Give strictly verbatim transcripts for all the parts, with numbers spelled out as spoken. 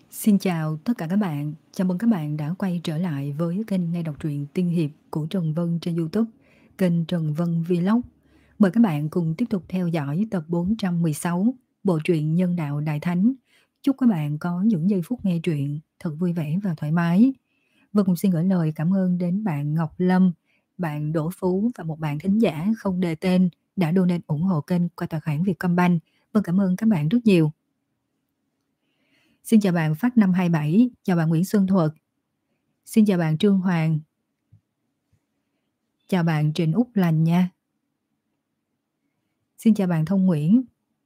Xin chào tất cả các bạn, chào mừng các bạn đã quay trở lại với kênh nghe đọc truyện tiên hiệp của Trần Vân trên YouTube, kênh Trần Vân Vlog. Mời các bạn cùng tiếp tục theo dõi tập bốn trăm mười sáu, bộ truyện Nhân đạo Đại Thánh. Chúc các bạn có những giây phút nghe truyện thật vui vẻ và thoải mái. Vân cũng xin gửi lời cảm ơn đến bạn Ngọc Lâm, bạn Đỗ Phú và một bạn thính giả không đề tên đã donate ủng hộ kênh qua tài khoản Vietcombank. Vân cảm ơn các bạn rất nhiều. Xin chào bạn Phát năm hai bảy, chào bạn Nguyễn Xuân Thuật. Xin chào bạn Trương Hoàng. Chào bạn Trịnh Úc Lành nha. Xin chào bạn Thông Nguyễn.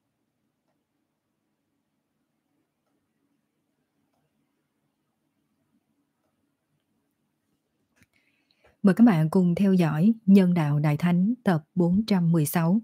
Mời các bạn cùng theo dõi Nhân đạo Đại Thánh tập bốn trăm mười sáu.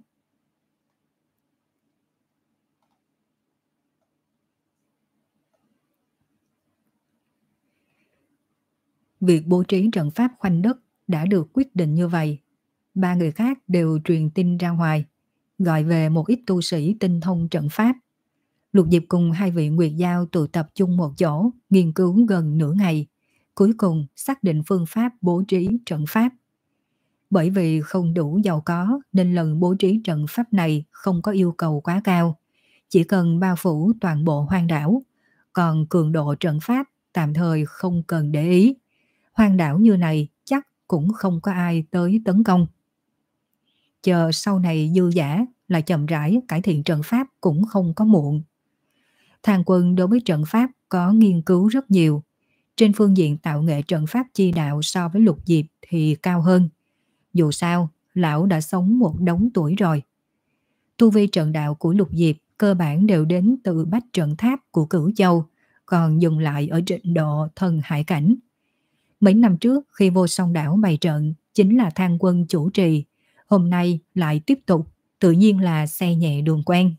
Việc bố trí trận pháp khoanh đất đã được quyết định như vậy. Ba người khác đều truyền tin ra ngoài, gọi về một ít tu sĩ tinh thông trận pháp. Lục Diệp cùng hai vị Nguyệt Giao tụ tập chung một chỗ, nghiên cứu gần nửa ngày, cuối cùng xác định phương pháp bố trí trận pháp. Bởi vì không đủ giàu có nên lần bố trí trận pháp này không có yêu cầu quá cao, chỉ cần bao phủ toàn bộ hoang đảo, còn cường độ trận pháp tạm thời không cần để ý. Hoang đảo như này chắc cũng không có ai tới tấn công. Chờ sau này dư giả là chậm rãi cải thiện trận pháp cũng không có muộn. Thang Quân đối với trận pháp có nghiên cứu rất nhiều. Trên phương diện tạo nghệ trận pháp chi đạo so với Lục Diệp thì cao hơn. Dù sao, lão đã sống một đống tuổi rồi. Tu vi trận đạo của Lục Diệp cơ bản đều đến từ bách trận tháp của Cửu Châu, còn dừng lại ở trình độ thần hải cảnh. Mấy năm trước khi Vô Song Đảo bày trận chính là Thang Quân chủ trì, hôm nay lại tiếp tục, tự nhiên là xe nhẹ đường quen.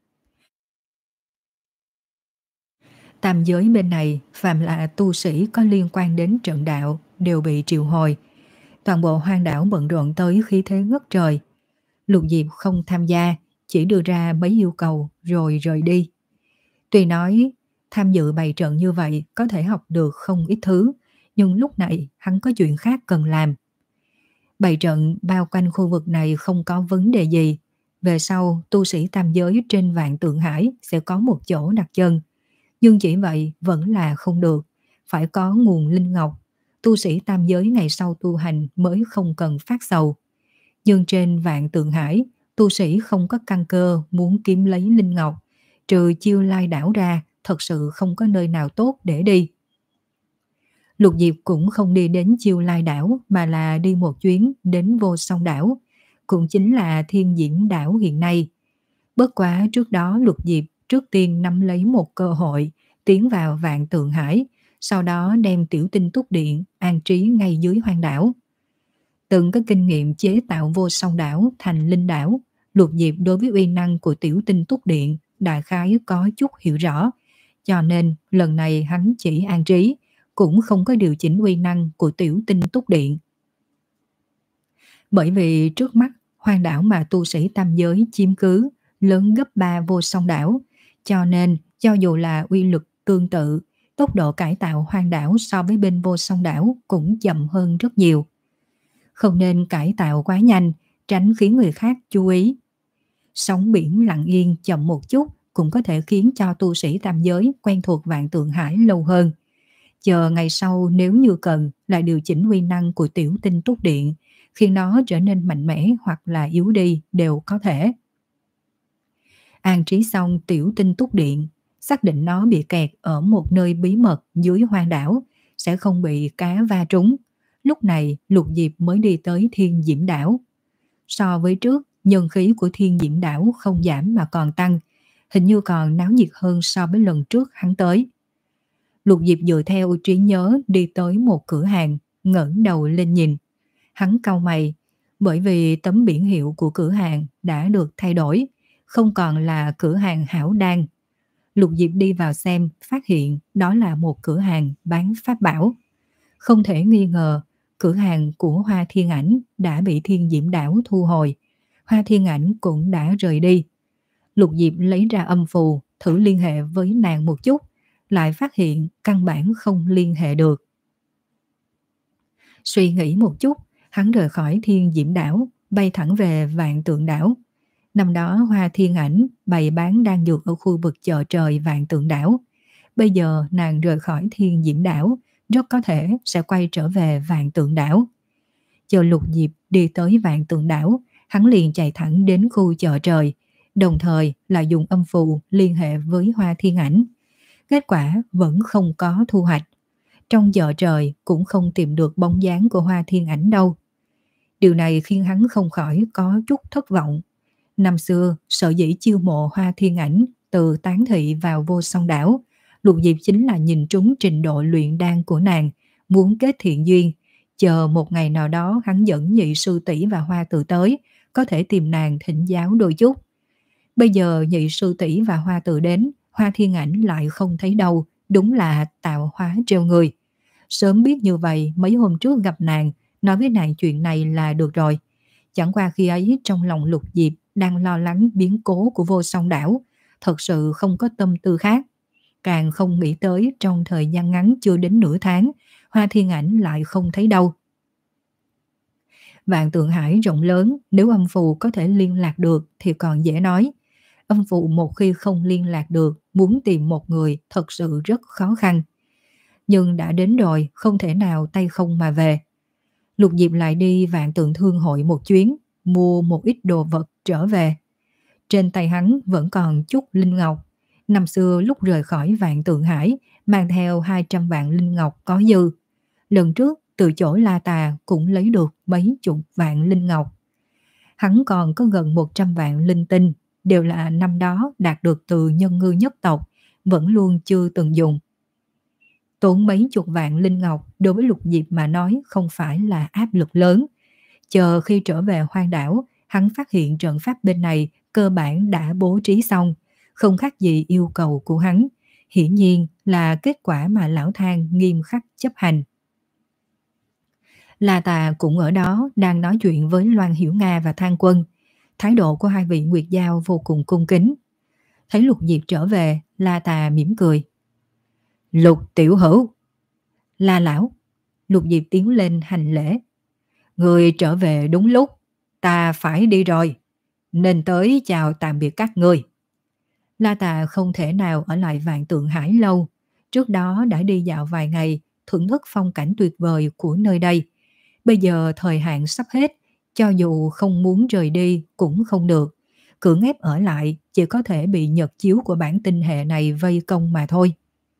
Tam giới bên này, phàm là tu sĩ có liên quan đến trận đạo đều bị triệu hồi. Toàn bộ hoang đảo bận rộn tới khí thế ngất trời. Lục Diệp không tham gia, chỉ đưa ra mấy yêu cầu rồi rời đi. Tuy nói tham dự bày trận như vậy có thể học được không ít thứ, nhưng lúc này hắn có chuyện khác cần làm. Bày trận bao quanh khu vực này không có vấn đề gì. Về sau, tu sĩ tam giới trên Vạn Tượng Hải sẽ có một chỗ đặt chân. Nhưng chỉ vậy vẫn là không được, phải có nguồn linh ngọc. Tu sĩ tam giới ngày sau tu hành mới không cần phát sầu. Nhưng trên Vạn Tượng Hải, tu sĩ không có căn cơ muốn kiếm lấy linh ngọc, trừ Chiêu Lai đảo ra, thật sự không có nơi nào tốt để đi. Lục Diệp cũng không đi đến Chiêu Lai đảo mà là đi một chuyến đến Vô Song đảo, cũng chính là Thiên Diễm đảo hiện nay. Bất quá trước đó Lục Diệp trước tiên nắm lấy một cơ hội tiến vào Vạn Tượng Hải, sau đó đem Tiểu Tinh Túc Điện an trí ngay dưới hoang đảo. Từng có kinh nghiệm chế tạo Vô Song đảo thành linh đảo, Lục Diệp đối với uy năng của Tiểu Tinh Túc Điện đại khái có chút hiểu rõ, cho nên lần này hắn chỉ an trí, cũng không có điều chỉnh uy năng của Tiểu Tinh Túc Điện. Bởi vì trước mắt hoang đảo mà tu sĩ tam giới chiếm cứ lớn gấp ba Vô Song đảo, cho nên cho dù là uy lực tương tự, tốc độ cải tạo hoang đảo so với bên Vô Song đảo cũng chậm hơn rất nhiều. Không nên cải tạo quá nhanh, tránh khiến người khác chú ý. Sóng biển lặng yên chậm một chút cũng có thể khiến cho tu sĩ tam giới quen thuộc Vạn Tượng Hải lâu hơn. Chờ ngày sau nếu như cần lại điều chỉnh uy năng của Tiểu Tinh Túc Điện, khiến nó trở nên mạnh mẽ hoặc là yếu đi đều có thể. An trí xong Tiểu Tinh Túc Điện, xác định nó bị kẹt ở một nơi bí mật dưới hoang đảo, sẽ không bị cá va trúng. Lúc này Lục Diệp mới đi tới Thiên Diễm đảo. So với trước, nhân khí của Thiên Diễm đảo không giảm mà còn tăng, hình như còn náo nhiệt hơn so với lần trước hắn tới. Lục Diệp dựa theo trí nhớ đi tới một cửa hàng, ngẩng đầu lên nhìn. Hắn cau mày, bởi vì tấm biển hiệu của cửa hàng đã được thay đổi, không còn là cửa hàng Hảo Đan. Lục Diệp đi vào xem, phát hiện đó là một cửa hàng bán pháp bảo. Không thể nghi ngờ, cửa hàng của Hoa Thiên Ảnh đã bị Thiên Diễm đảo thu hồi. Hoa Thiên Ảnh cũng đã rời đi. Lục Diệp lấy ra âm phù, thử liên hệ với nàng một chút. lại phát hiện căn bản không liên hệ được. Suy nghĩ một chút, hắn rời khỏi Thiên Diễm đảo, bay thẳng về Vạn Tượng đảo. Năm đó Hoa Thiên Ảnh bày bán đan dược ở khu vực chợ trời Vạn Tượng đảo. Bây giờ nàng rời khỏi Thiên Diễm đảo, rất có thể sẽ quay trở về Vạn Tượng đảo. Chờ Lục Diệp đi tới Vạn Tượng đảo, hắn liền chạy thẳng đến khu chợ trời, đồng thời là dùng âm phù liên hệ với Hoa Thiên Ảnh. Kết quả vẫn không có thu hoạch. Trong chợ trời cũng không tìm được bóng dáng của Hoa Thiên Ảnh đâu. Điều này khiến hắn không khỏi có chút thất vọng. Năm xưa, sở dĩ chiêu mộ Hoa Thiên Ảnh từ Tán Thị vào Vô Song đảo, Lục Diệp chính là nhìn trúng trình độ luyện đan của nàng, muốn kết thiện duyên, chờ một ngày nào đó hắn dẫn Nhị sư tỷ và Hoa Tử tới, có thể tìm nàng thỉnh giáo đôi chút. Bây giờ Nhị sư tỷ và Hoa Tử đến, Hoa Thiên Ảnh lại không thấy đâu, đúng là tạo hóa trêu người. Sớm biết như vậy, mấy hôm trước gặp nàng, nói với nàng chuyện này là được rồi. Chẳng qua khi ấy trong lòng Lục Diệp đang lo lắng biến cố của Vô Song đảo, thật sự không có tâm tư khác. Càng không nghĩ tới trong thời gian ngắn chưa đến nửa tháng, Hoa Thiên Ảnh lại không thấy đâu. Vạn Tượng Hải rộng lớn, nếu âm phù có thể liên lạc được thì còn dễ nói. Âm phù một khi không liên lạc được, muốn tìm một người thật sự rất khó khăn. Nhưng đã đến rồi, không thể nào tay không mà về. Lục Diệp lại đi Vạn Tượng Thương hội một chuyến, mua một ít đồ vật trở về. Trên tay hắn vẫn còn chút linh ngọc. Năm xưa lúc rời khỏi Vạn Tượng Hải, mang theo hai trăm vạn linh ngọc có dư. Lần trước từ chỗ La Tà cũng lấy được mấy chục vạn linh ngọc. Hắn còn có gần một trăm vạn linh tinh, đều là năm đó đạt được từ Nhân Ngư nhất tộc, vẫn luôn chưa từng dùng. Tốn mấy chục vạn linh ngọc đối với Lục Diệp mà nói không phải là áp lực lớn. Chờ khi trở về hoang đảo, hắn phát hiện trận pháp bên này cơ bản đã bố trí xong, không khác gì yêu cầu của hắn. Hiển nhiên là kết quả mà lão Thang nghiêm khắc chấp hành. La Tà cũng ở đó đang nói chuyện với Loan Hiểu Nga và Thang Quân. Thái độ của hai vị Nguyệt Giao vô cùng cung kính. Thấy Lục Diệp trở về, La Tà mỉm cười. Lục tiểu hữu. La lão. Lục Diệp tiến lên hành lễ. Người trở về đúng lúc, ta phải đi rồi, nên tới chào tạm biệt các ngươi. La Tà không thể nào ở lại Vạn Tượng Hải lâu, trước đó đã đi dạo vài ngày, thưởng thức phong cảnh tuyệt vời của nơi đây. Bây giờ thời hạn sắp hết, cho dù không muốn rời đi cũng không được, cưỡng ép ở lại chỉ có thể bị nhật chiếu của bản tinh hệ này vây công mà thôi.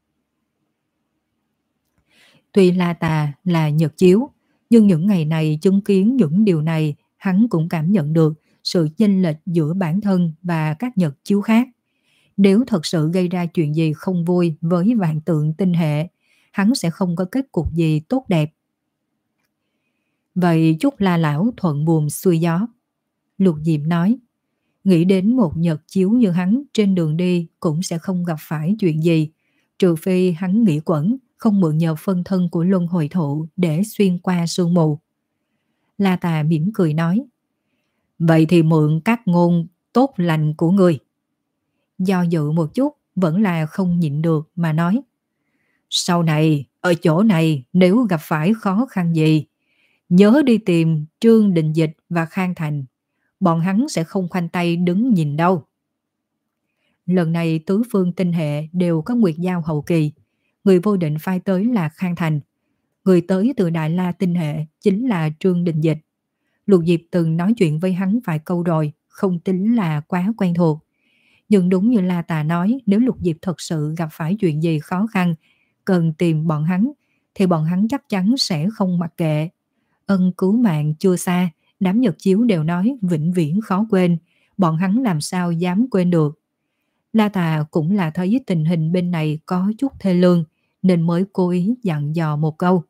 Tuy La Tà là nhật chiếu, nhưng những ngày này chứng kiến những điều này, hắn cũng cảm nhận được sự chênh lệch giữa bản thân và các nhật chiếu khác. Nếu thật sự gây ra chuyện gì không vui với Vạn Tượng tinh hệ, hắn sẽ không có kết cục gì tốt đẹp. Vậy chúc La lão thuận buồm xuôi gió. Lục Diệp nói, nghĩ đến một nhật chiếu như hắn trên đường đi cũng sẽ không gặp phải chuyện gì, trừ phi hắn nghĩ quẩn, không mượn nhờ phân thân của luân hồi thụ để xuyên qua sương mù. La Tà mỉm cười nói, vậy thì mượn các ngôn tốt lành của người. Do dự một chút, vẫn là không nhịn được mà nói, sau này, ở chỗ này nếu gặp phải khó khăn gì, nhớ đi tìm Trương Đình Dịch và Khang Thành, bọn hắn sẽ không khoanh tay đứng nhìn đâu. Lần này tứ phương tinh hệ đều có Nguyệt Giao hậu kỳ, người vô định phái tới là Khang Thành, người tới từ Đại La tinh hệ chính là Trương Đình Dịch. Lục Diệp từng nói chuyện với hắn vài câu rồi, không tính là quá quen thuộc. Nhưng đúng như La Tà nói, nếu Lục Diệp thật sự gặp phải chuyện gì khó khăn, cần tìm bọn hắn, thì bọn hắn chắc chắn sẽ không mặc kệ. Ân cứu mạng chưa xa, đám nhật chiếu đều nói vĩnh viễn khó quên, bọn hắn làm sao dám quên được. La Tà cũng là thấy tình hình bên này có chút thê lương, nên mới cố ý dặn dò một câu.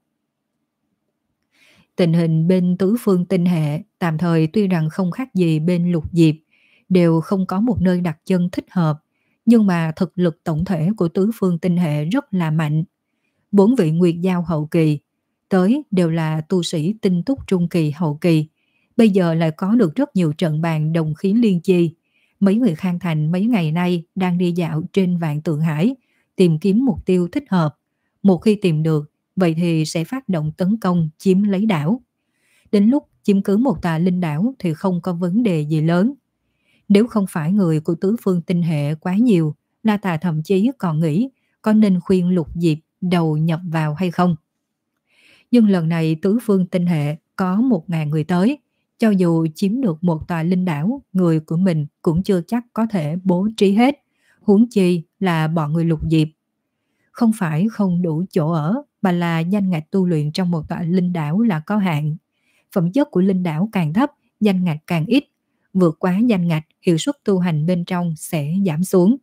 Tình hình bên tứ phương tinh hệ tạm thời tuy rằng không khác gì bên Lục Diệp, đều không có một nơi đặt chân thích hợp, nhưng mà thực lực tổng thể của tứ phương tinh hệ rất là mạnh. Bốn vị Nguyệt Giao hậu kỳ, tới đều là tu sĩ tinh túc trung kỳ hậu kỳ, bây giờ lại có được rất nhiều trận bàn đồng khí liên chi. Mấy người Khang Thành mấy ngày nay đang đi dạo trên Vạn Tượng Hải, tìm kiếm mục tiêu thích hợp. Một khi tìm được, vậy thì sẽ phát động tấn công chiếm lấy đảo. Đến lúc chiếm cứ một tòa linh đảo thì không có vấn đề gì lớn. Nếu không phải người của tứ phương tinh hệ quá nhiều, La Tà thậm chí còn nghĩ có nên khuyên Lục Diệp đầu nhập vào hay không. Nhưng lần này tứ phương tinh hệ có một ngàn người tới, cho dù chiếm được một tòa linh đảo, người của mình cũng chưa chắc có thể bố trí hết, huống chi là bọn người Lục Diệp. Không phải không đủ chỗ ở, mà là danh ngạch tu luyện trong một tòa linh đảo là có hạn. Phẩm chất của linh đảo càng thấp, danh ngạch càng ít. Vượt quá danh ngạch, hiệu suất tu hành bên trong sẽ giảm xuống.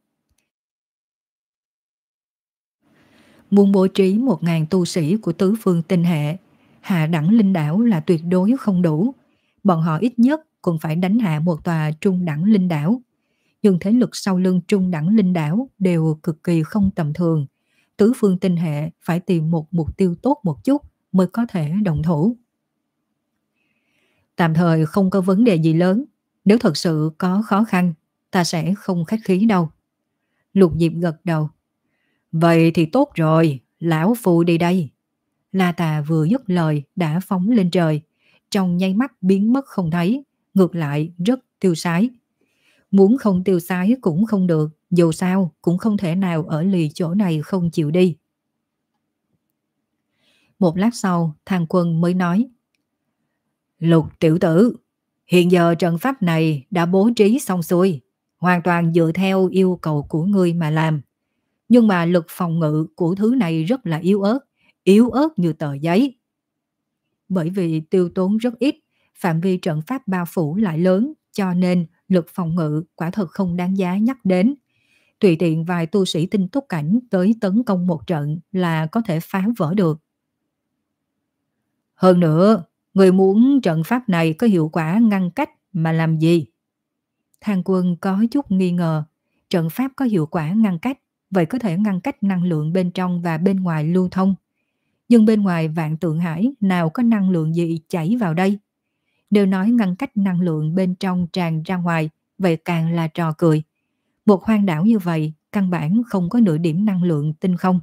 Muốn bố trí một ngàn tu sĩ của tứ phương tinh hệ, hạ đẳng linh đảo là tuyệt đối không đủ. Bọn họ ít nhất cũng phải đánh hạ một tòa trung đẳng linh đảo. Nhưng thế lực sau lưng trung đẳng linh đảo đều cực kỳ không tầm thường. Tứ phương tinh hệ phải tìm một mục tiêu tốt một chút mới có thể động thủ. Tạm thời không có vấn đề gì lớn. Nếu thật sự có khó khăn, ta sẽ không khách khí đâu. Lục Diệp gật đầu. Vậy thì tốt rồi, lão phu đi đây. La Tà vừa dứt lời đã phóng lên trời, trong nháy mắt biến mất không thấy, ngược lại rất tiêu sái. Muốn không tiêu sái cũng không được, dù sao cũng không thể nào ở lì chỗ này không chịu đi. Một lát sau, Thang Quân mới nói. Lục tiểu tử, hiện giờ trận pháp này đã bố trí xong xuôi, hoàn toàn dựa theo yêu cầu của ngươi mà làm. Nhưng mà lực phòng ngự của thứ này rất là yếu ớt, yếu ớt như tờ giấy. Bởi vì tiêu tốn rất ít, phạm vi trận pháp bao phủ lại lớn, cho nên lực phòng ngự quả thật không đáng giá nhắc đến. Tùy tiện vài tu sĩ tinh túc cảnh tới tấn công một trận là có thể phá vỡ được. Hơn nữa, người muốn trận pháp này có hiệu quả ngăn cách mà làm gì? Thang Quân có chút nghi ngờ, trận pháp có hiệu quả ngăn cách, vậy có thể ngăn cách năng lượng bên trong và bên ngoài lưu thông. Nhưng bên ngoài Vạn Tượng Hải nào có năng lượng gì chảy vào đây? Nếu nói ngăn cách năng lượng bên trong tràn ra ngoài, vậy càng là trò cười. Một hoang đảo như vậy, căn bản không có nửa điểm năng lượng tinh không.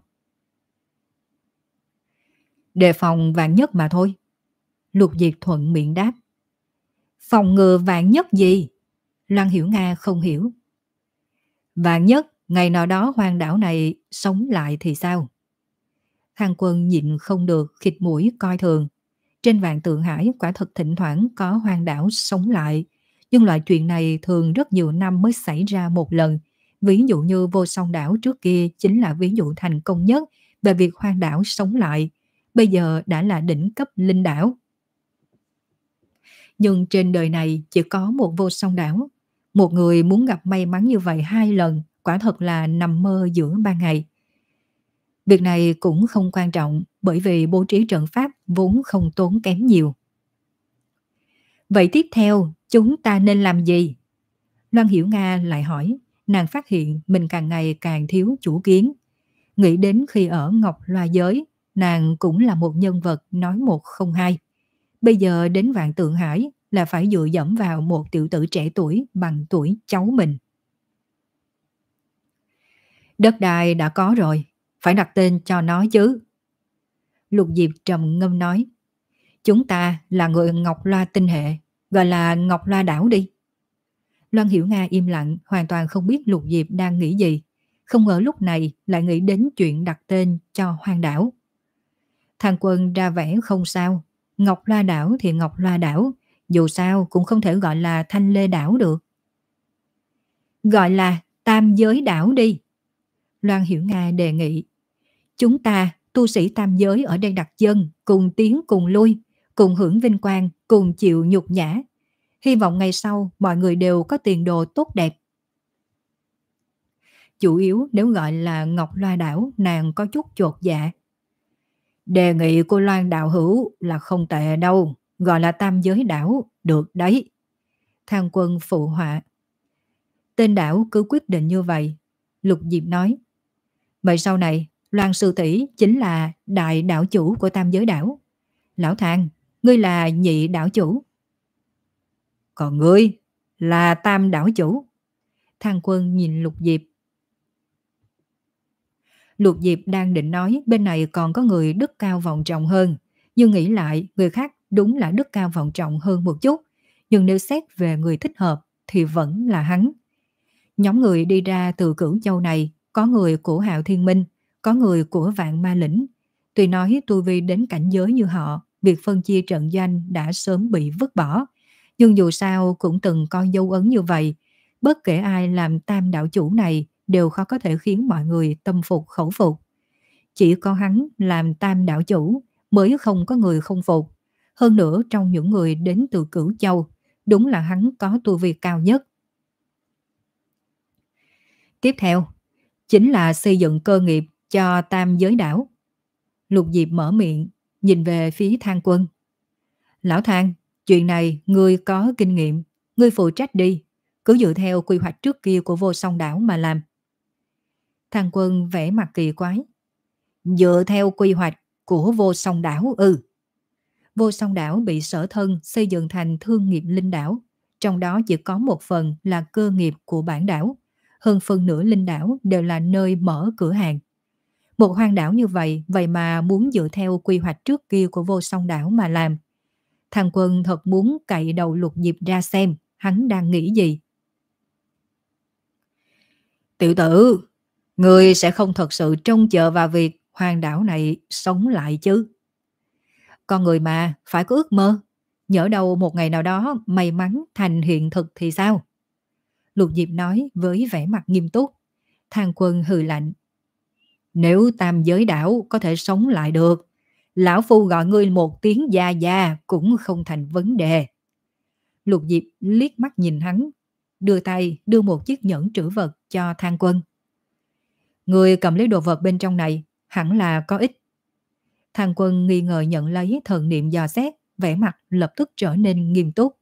Đề phòng vạn nhất mà thôi. Lục Diệp thuận miệng đáp. Phòng ngừa vạn nhất gì? Loan Hiểu Nga không hiểu. Vạn nhất, ngày nào đó hoang đảo này sống lại thì sao? Thang Quân nhịn không được khịt mũi coi thường. Trên Vạn Tượng Hải quả thực thỉnh thoảng có hoang đảo sống lại, nhưng loại chuyện này thường rất nhiều năm mới xảy ra một lần. Ví dụ như Vô Song đảo trước kia chính là ví dụ thành công nhất về việc hoang đảo sống lại, bây giờ đã là đỉnh cấp linh đảo. Nhưng trên đời này chỉ có một Vô Song đảo, một người muốn gặp may mắn như vậy hai lần quả thật là nằm mơ giữa ban ngày. Việc này cũng không quan trọng bởi vì bố trí trận pháp vốn không tốn kém nhiều. Vậy tiếp theo chúng ta nên làm gì? Loan Hiểu Nga lại hỏi, nàng phát hiện mình càng ngày càng thiếu chủ kiến. Nghĩ đến khi ở Ngọc Loa Giới, nàng cũng là một nhân vật nói một không hai. Bây giờ đến Vạn Tượng Hải là phải dựa dẫm vào một tiểu tử trẻ tuổi bằng tuổi cháu mình. Đất đai đã có rồi, phải đặt tên cho nó chứ. Lục Diệp trầm ngâm nói. Chúng ta là người Ngọc Loa tinh hệ, gọi là Ngọc Loa đảo đi. Loan Hiểu Nga im lặng, hoàn toàn không biết Lục Diệp đang nghĩ gì. Không ngờ lúc này lại nghĩ đến chuyện đặt tên cho hoang đảo. Thang Quân ra vẻ không sao. Ngọc Loa đảo thì Ngọc Loa đảo, dù sao cũng không thể gọi là Thanh Lê đảo được. Gọi là Tam Giới đảo đi. Loan Hiểu Nga đề nghị. Chúng ta, tu sĩ tam giới ở đây đặt chân, cùng tiến cùng lui, cùng hưởng vinh quang, cùng chịu nhục nhã. Hy vọng ngày sau mọi người đều có tiền đồ tốt đẹp. Chủ yếu nếu gọi là Ngọc Loa đảo, nàng có chút chột dạ. Đề nghị của Loan đạo hữu là không tệ đâu, gọi là Tam Giới đảo, được đấy. Thang Quân phụ họa. Tên đảo cứ quyết định như vậy. Lục Diệp nói. Vậy sau này, Loan sư tỷ chính là đại đảo chủ của Tam Giới đảo. Lão Thang, ngươi là nhị đảo chủ. Còn ngươi là tam đảo chủ. Thang Quân nhìn Lục Diệp. Lục Diệp đang định nói bên này còn có người đức cao vọng trọng hơn, nhưng nghĩ lại người khác đúng là đức cao vọng trọng hơn một chút, nhưng nếu xét về người thích hợp thì vẫn là hắn. Nhóm người đi ra từ Cửu Châu này, có người của Hạo Thiên Minh, có người của Vạn Ma Lĩnh. Tuy nói tu vi đến cảnh giới như họ, việc phân chia trận doanh đã sớm bị vứt bỏ, nhưng dù sao cũng từng có dấu ấn như vậy. Bất kể ai làm tam đạo chủ này đều khó có thể khiến mọi người tâm phục khẩu phục. Chỉ có hắn làm tam đạo chủ mới không có người không phục. Hơn nữa trong những người đến từ Cửu Châu, đúng là hắn có tu vi cao nhất. Tiếp theo, chính là xây dựng cơ nghiệp cho tam giới đảo. Lục Diệp mở miệng, nhìn về phía Thang Quân. Lão Thang, chuyện này ngươi có kinh nghiệm, ngươi phụ trách đi, cứ dựa theo quy hoạch trước kia của Vô Song đảo mà làm. Thang Quân vẽ mặt kỳ quái. Dựa theo quy hoạch của Vô Song đảo ư? Vô Song đảo bị Sở Thân xây dựng thành thương nghiệp linh đảo, trong đó chỉ có một phần là cơ nghiệp của bản đảo, hơn phần nửa linh đảo đều là nơi mở cửa hàng. Một hoang đảo như vậy, vậy mà muốn dựa theo quy hoạch trước kia của Vô Song đảo mà làm. Thằng Quân thật muốn cậy đầu Lục Diệp ra xem hắn đang nghĩ gì. Tiểu tử, người sẽ không thật sự trông chờ vào việc hoang đảo này sống lại chứ? Con người mà phải có ước mơ, nhỡ đâu một ngày nào đó may mắn thành hiện thực thì sao? Lục Diệp nói với vẻ mặt nghiêm túc. Thang Quân hừ lạnh. Nếu tam giới đảo có thể sống lại được, lão phu gọi ngươi một tiếng gia gia cũng không thành vấn đề. Lục Diệp liếc mắt nhìn hắn, đưa tay đưa một chiếc nhẫn trữ vật cho Thang Quân. Người cầm lấy đồ vật bên trong này, hẳn là có ích. Thang Quân nghi ngờ nhận lấy, thần niệm dò xét, vẻ mặt lập tức trở nên nghiêm túc.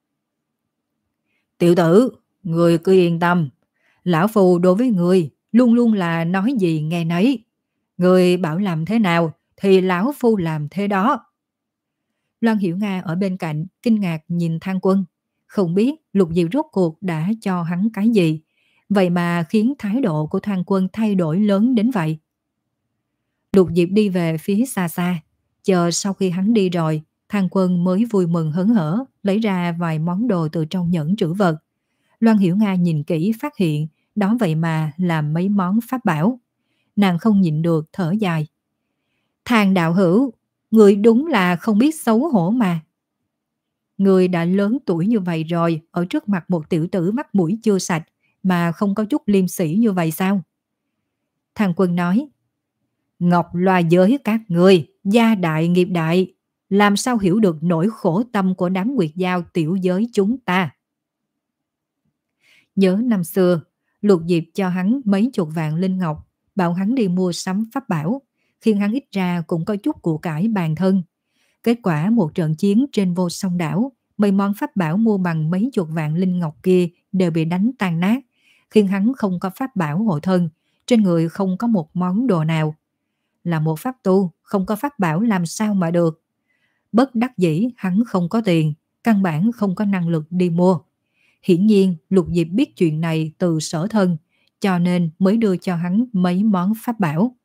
Tiểu tử, người cứ yên tâm, lão phu đối với người luôn luôn là nói gì nghe nấy. Người bảo làm thế nào thì lão phu làm thế đó. Loan Hiểu Nga ở bên cạnh kinh ngạc nhìn Thang Quân, không biết Lục Diệp rốt cuộc đã cho hắn cái gì, vậy mà khiến thái độ của Thang Quân thay đổi lớn đến vậy. Lục Diệp đi về phía xa xa, chờ sau khi hắn đi rồi, Thang Quân mới vui mừng hớn hở lấy ra vài món đồ từ trong nhẫn trữ vật. Loan Hiểu Nga nhìn kỹ phát hiện đó vậy mà là mấy món pháp bảo. Nàng không nhịn được thở dài. Thang đạo hữu, người đúng là không biết xấu hổ mà. Người đã lớn tuổi như vậy rồi, ở trước mặt một tiểu tử mắt mũi chưa sạch mà không có chút liêm sỉ như vậy sao? Thang Quân nói. Ngọc loa giới các người, gia đại nghiệp đại, làm sao hiểu được nỗi khổ tâm của đám nguyệt giao tiểu giới chúng ta? Nhớ năm xưa, Lục Diệp cho hắn mấy chục vạn linh ngọc, bảo hắn đi mua sắm pháp bảo, khiến hắn ít ra cũng có chút của cải bàn thân. Kết quả một trận chiến trên Vô Song đảo, mấy món pháp bảo mua bằng mấy chục vạn linh ngọc kia đều bị đánh tan nát, khiến hắn không có pháp bảo hộ thân, trên người không có một món đồ nào. Là một pháp tu, không có pháp bảo làm sao mà được. Bất đắc dĩ hắn không có tiền, căn bản không có năng lực đi mua. Hiển nhiên Lục Diệp biết chuyện này từ Sở Thân, cho nên mới đưa cho hắn mấy món pháp bảo.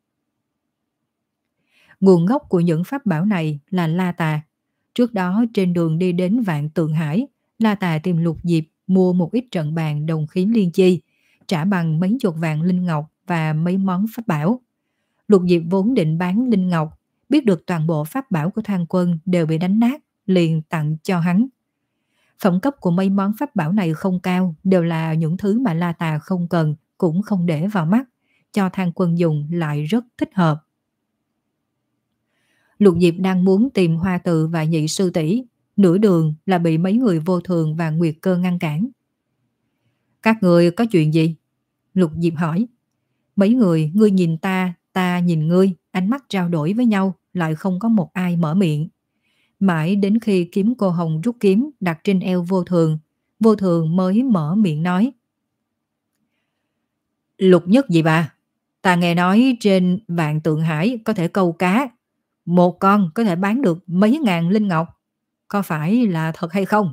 Nguồn gốc của những pháp bảo này là La Tà. Trước đó trên đường đi đến Vạn Tượng Hải, La Tà tìm Lục Diệp mua một ít trận bàn đồng khí liên chi, trả bằng mấy chục vạn linh ngọc và mấy món pháp bảo. Lục Diệp vốn định bán linh ngọc, biết được toàn bộ pháp bảo của Thang Quân đều bị đánh nát, liền tặng cho hắn. Phẩm cấp của mấy món pháp bảo này không cao, đều là những thứ mà La Tà không cần, cũng không để vào mắt, cho Thang Quân dùng lại rất thích hợp. Lục Diệp đang muốn tìm Hoa Tự và Nhị sư tỷ, nửa đường là bị mấy người Vô Thường và Nguyệt Cơ ngăn cản. Các người có chuyện gì? Lục Diệp hỏi. Mấy người, ngươi nhìn ta, ta nhìn ngươi, ánh mắt trao đổi với nhau, lại không có một ai mở miệng. Mãi đến khi Kiếm Cô Hồng rút kiếm đặt trên eo Vô Thường, Vô Thường mới mở miệng nói. Lục Nhất gì bà? Ta nghe nói trên Vạn Tượng Hải có thể câu cá, một con có thể bán được mấy ngàn linh ngọc, có phải là thật hay không?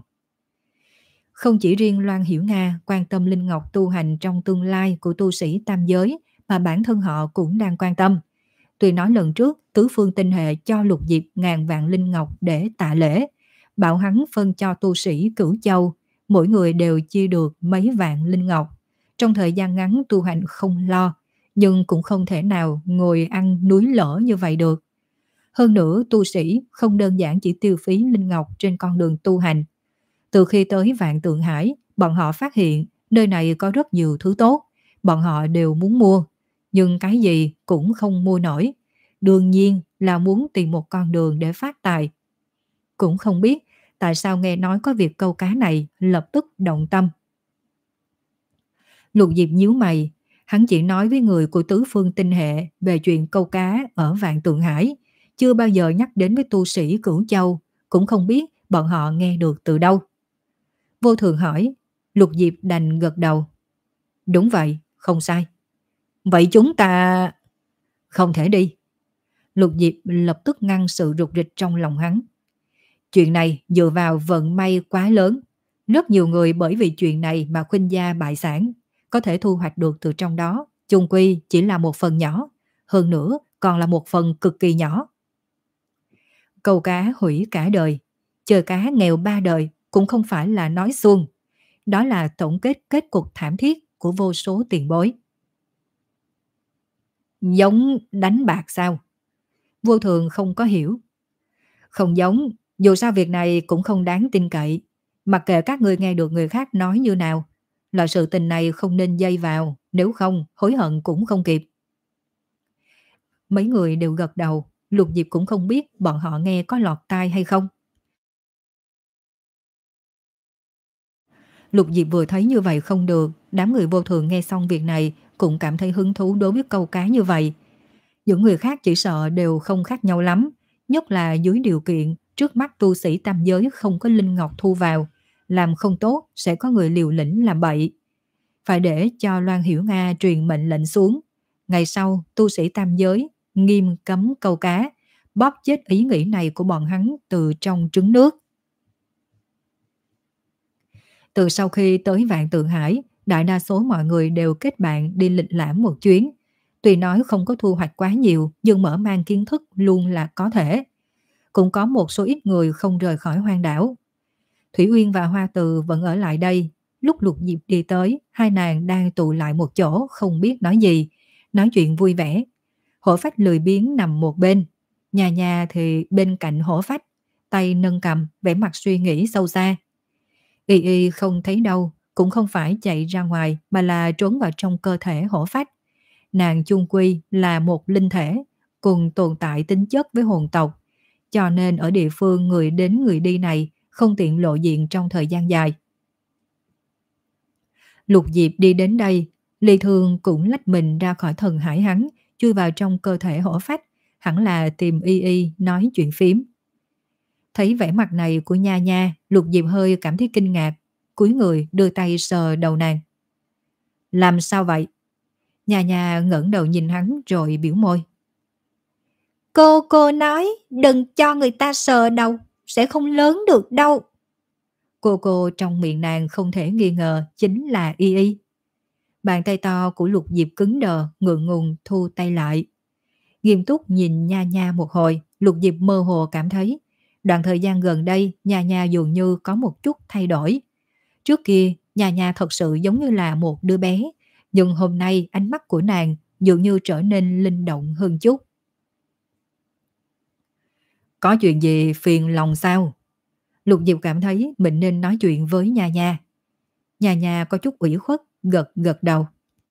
Không chỉ riêng Loan Hiểu Nga quan tâm linh ngọc tu hành trong tương lai của tu sĩ tam giới, mà bản thân họ cũng đang quan tâm. Tuy nói lần trước tứ phương tinh hệ cho Lục Diệp ngàn vạn linh ngọc để tạ lễ, bảo hắn phân cho tu sĩ Cửu Châu, mỗi người đều chia được mấy vạn linh ngọc. Trong thời gian ngắn tu hành không lo, nhưng cũng không thể nào ngồi ăn núi lở như vậy được. Hơn nữa, tu sĩ không đơn giản chỉ tiêu phí linh ngọc trên con đường tu hành. Từ khi tới Vạn Tượng Hải, bọn họ phát hiện nơi này có rất nhiều thứ tốt, bọn họ đều muốn mua, nhưng cái gì cũng không mua nổi. Đương nhiên là muốn tìm một con đường để phát tài. Cũng không biết tại sao nghe nói có việc câu cá này lập tức động tâm. Lục Diệp nhíu mày, hắn chỉ nói với người của tứ phương tinh hệ về chuyện câu cá ở Vạn Tượng Hải, chưa bao giờ nhắc đến với tu sĩ Cửu Châu, cũng không biết bọn họ nghe được từ đâu. Vô Thường hỏi, Lục Diệp đành gật đầu. Đúng vậy, không sai. Vậy chúng ta... Không thể đi. Lục Diệp lập tức ngăn sự rục rịch trong lòng hắn. Chuyện này dựa vào vận may quá lớn. Rất nhiều người bởi vì chuyện này mà khuynh gia bại sản, có thể thu hoạch được từ trong đó, chung quy chỉ là một phần nhỏ, hơn nữa còn là một phần cực kỳ nhỏ. Câu cá hủy cả đời, chơi cá nghèo ba đời cũng không phải là nói suông. Đó là tổng kết kết cục thảm thiết của vô số tiền bối. Giống đánh bạc sao? Vô Thường không có hiểu. Không giống, dù sao việc này cũng không đáng tin cậy. Mặc kệ các ngươi nghe được người khác nói như nào, loại sự tình này không nên dây vào, nếu không hối hận cũng không kịp. Mấy người đều gật đầu, Lục Diệp cũng không biết bọn họ nghe có lọt tai hay không. Lục Diệp vừa thấy như vậy không được, đám người Vô Thường nghe xong việc này cũng cảm thấy hứng thú đối với câu cá như vậy. Những người khác chỉ sợ đều không khác nhau lắm, nhất là dưới điều kiện trước mắt tu sĩ tam giới không có linh ngọc thu vào, làm không tốt sẽ có người liều lĩnh làm bậy. Phải để cho Loan Hiểu Nga truyền mệnh lệnh xuống. Ngày sau, tu sĩ tam giới nghiêm cấm câu cá, bóp chết ý nghĩ này của bọn hắn từ trong trứng nước. Từ sau khi tới Vạn Tượng Hải, đại đa số mọi người đều kết bạn đi lịch lãm một chuyến. Tuy nói không có thu hoạch quá nhiều, nhưng mở mang kiến thức luôn là có thể. Cũng có một số ít người không rời khỏi hoang đảo. Thủy Uyên và Hoa Từ vẫn ở lại đây. Lúc Lục Diệp đi tới, hai nàng đang tụ lại một chỗ không biết nói gì, nói chuyện vui vẻ. Hổ Phách lười biếng nằm một bên, Nhà Nhà thì bên cạnh Hổ Phách, tay nâng cầm, vẻ mặt suy nghĩ sâu xa. Y Y không thấy đâu, cũng không phải chạy ra ngoài mà là trốn vào trong cơ thể Hổ Phách. Nàng chung quy là một linh thể, cùng tồn tại tính chất với hồn tộc, cho nên ở địa phương người đến người đi này không tiện lộ diện trong thời gian dài. Lục Diệp đi đến đây, Ly Thương cũng lách mình ra khỏi thần hải hắn, chui vào trong cơ thể Hổ Phách, hẳn là tìm Y Y nói chuyện phím. Thấy vẻ mặt này của Nha Nha, Lục Diệp hơi cảm thấy kinh ngạc, cúi người đưa tay sờ đầu nàng. Làm sao vậy? Nha Nha ngẩng đầu nhìn hắn rồi biểu môi. Cô cô nói đừng cho người ta sờ đầu, sẽ không lớn được đâu. Cô cô trong miệng nàng không thể nghi ngờ chính là Y Y. Bàn tay to của Lục Diệp cứng đờ, ngượng ngùng thu tay lại. Nghiêm túc nhìn Nha Nha một hồi, Lục Diệp mơ hồ cảm thấy đoạn thời gian gần đây Nha Nha dường như có một chút thay đổi. Trước kia Nha Nha thật sự giống như là một đứa bé, nhưng hôm nay ánh mắt của nàng dường như trở nên linh động hơn chút. Có chuyện gì phiền lòng sao? Lục Diệp cảm thấy mình nên nói chuyện với Nha Nha. Nha Nha có chút ủy khuất, gật gật đầu.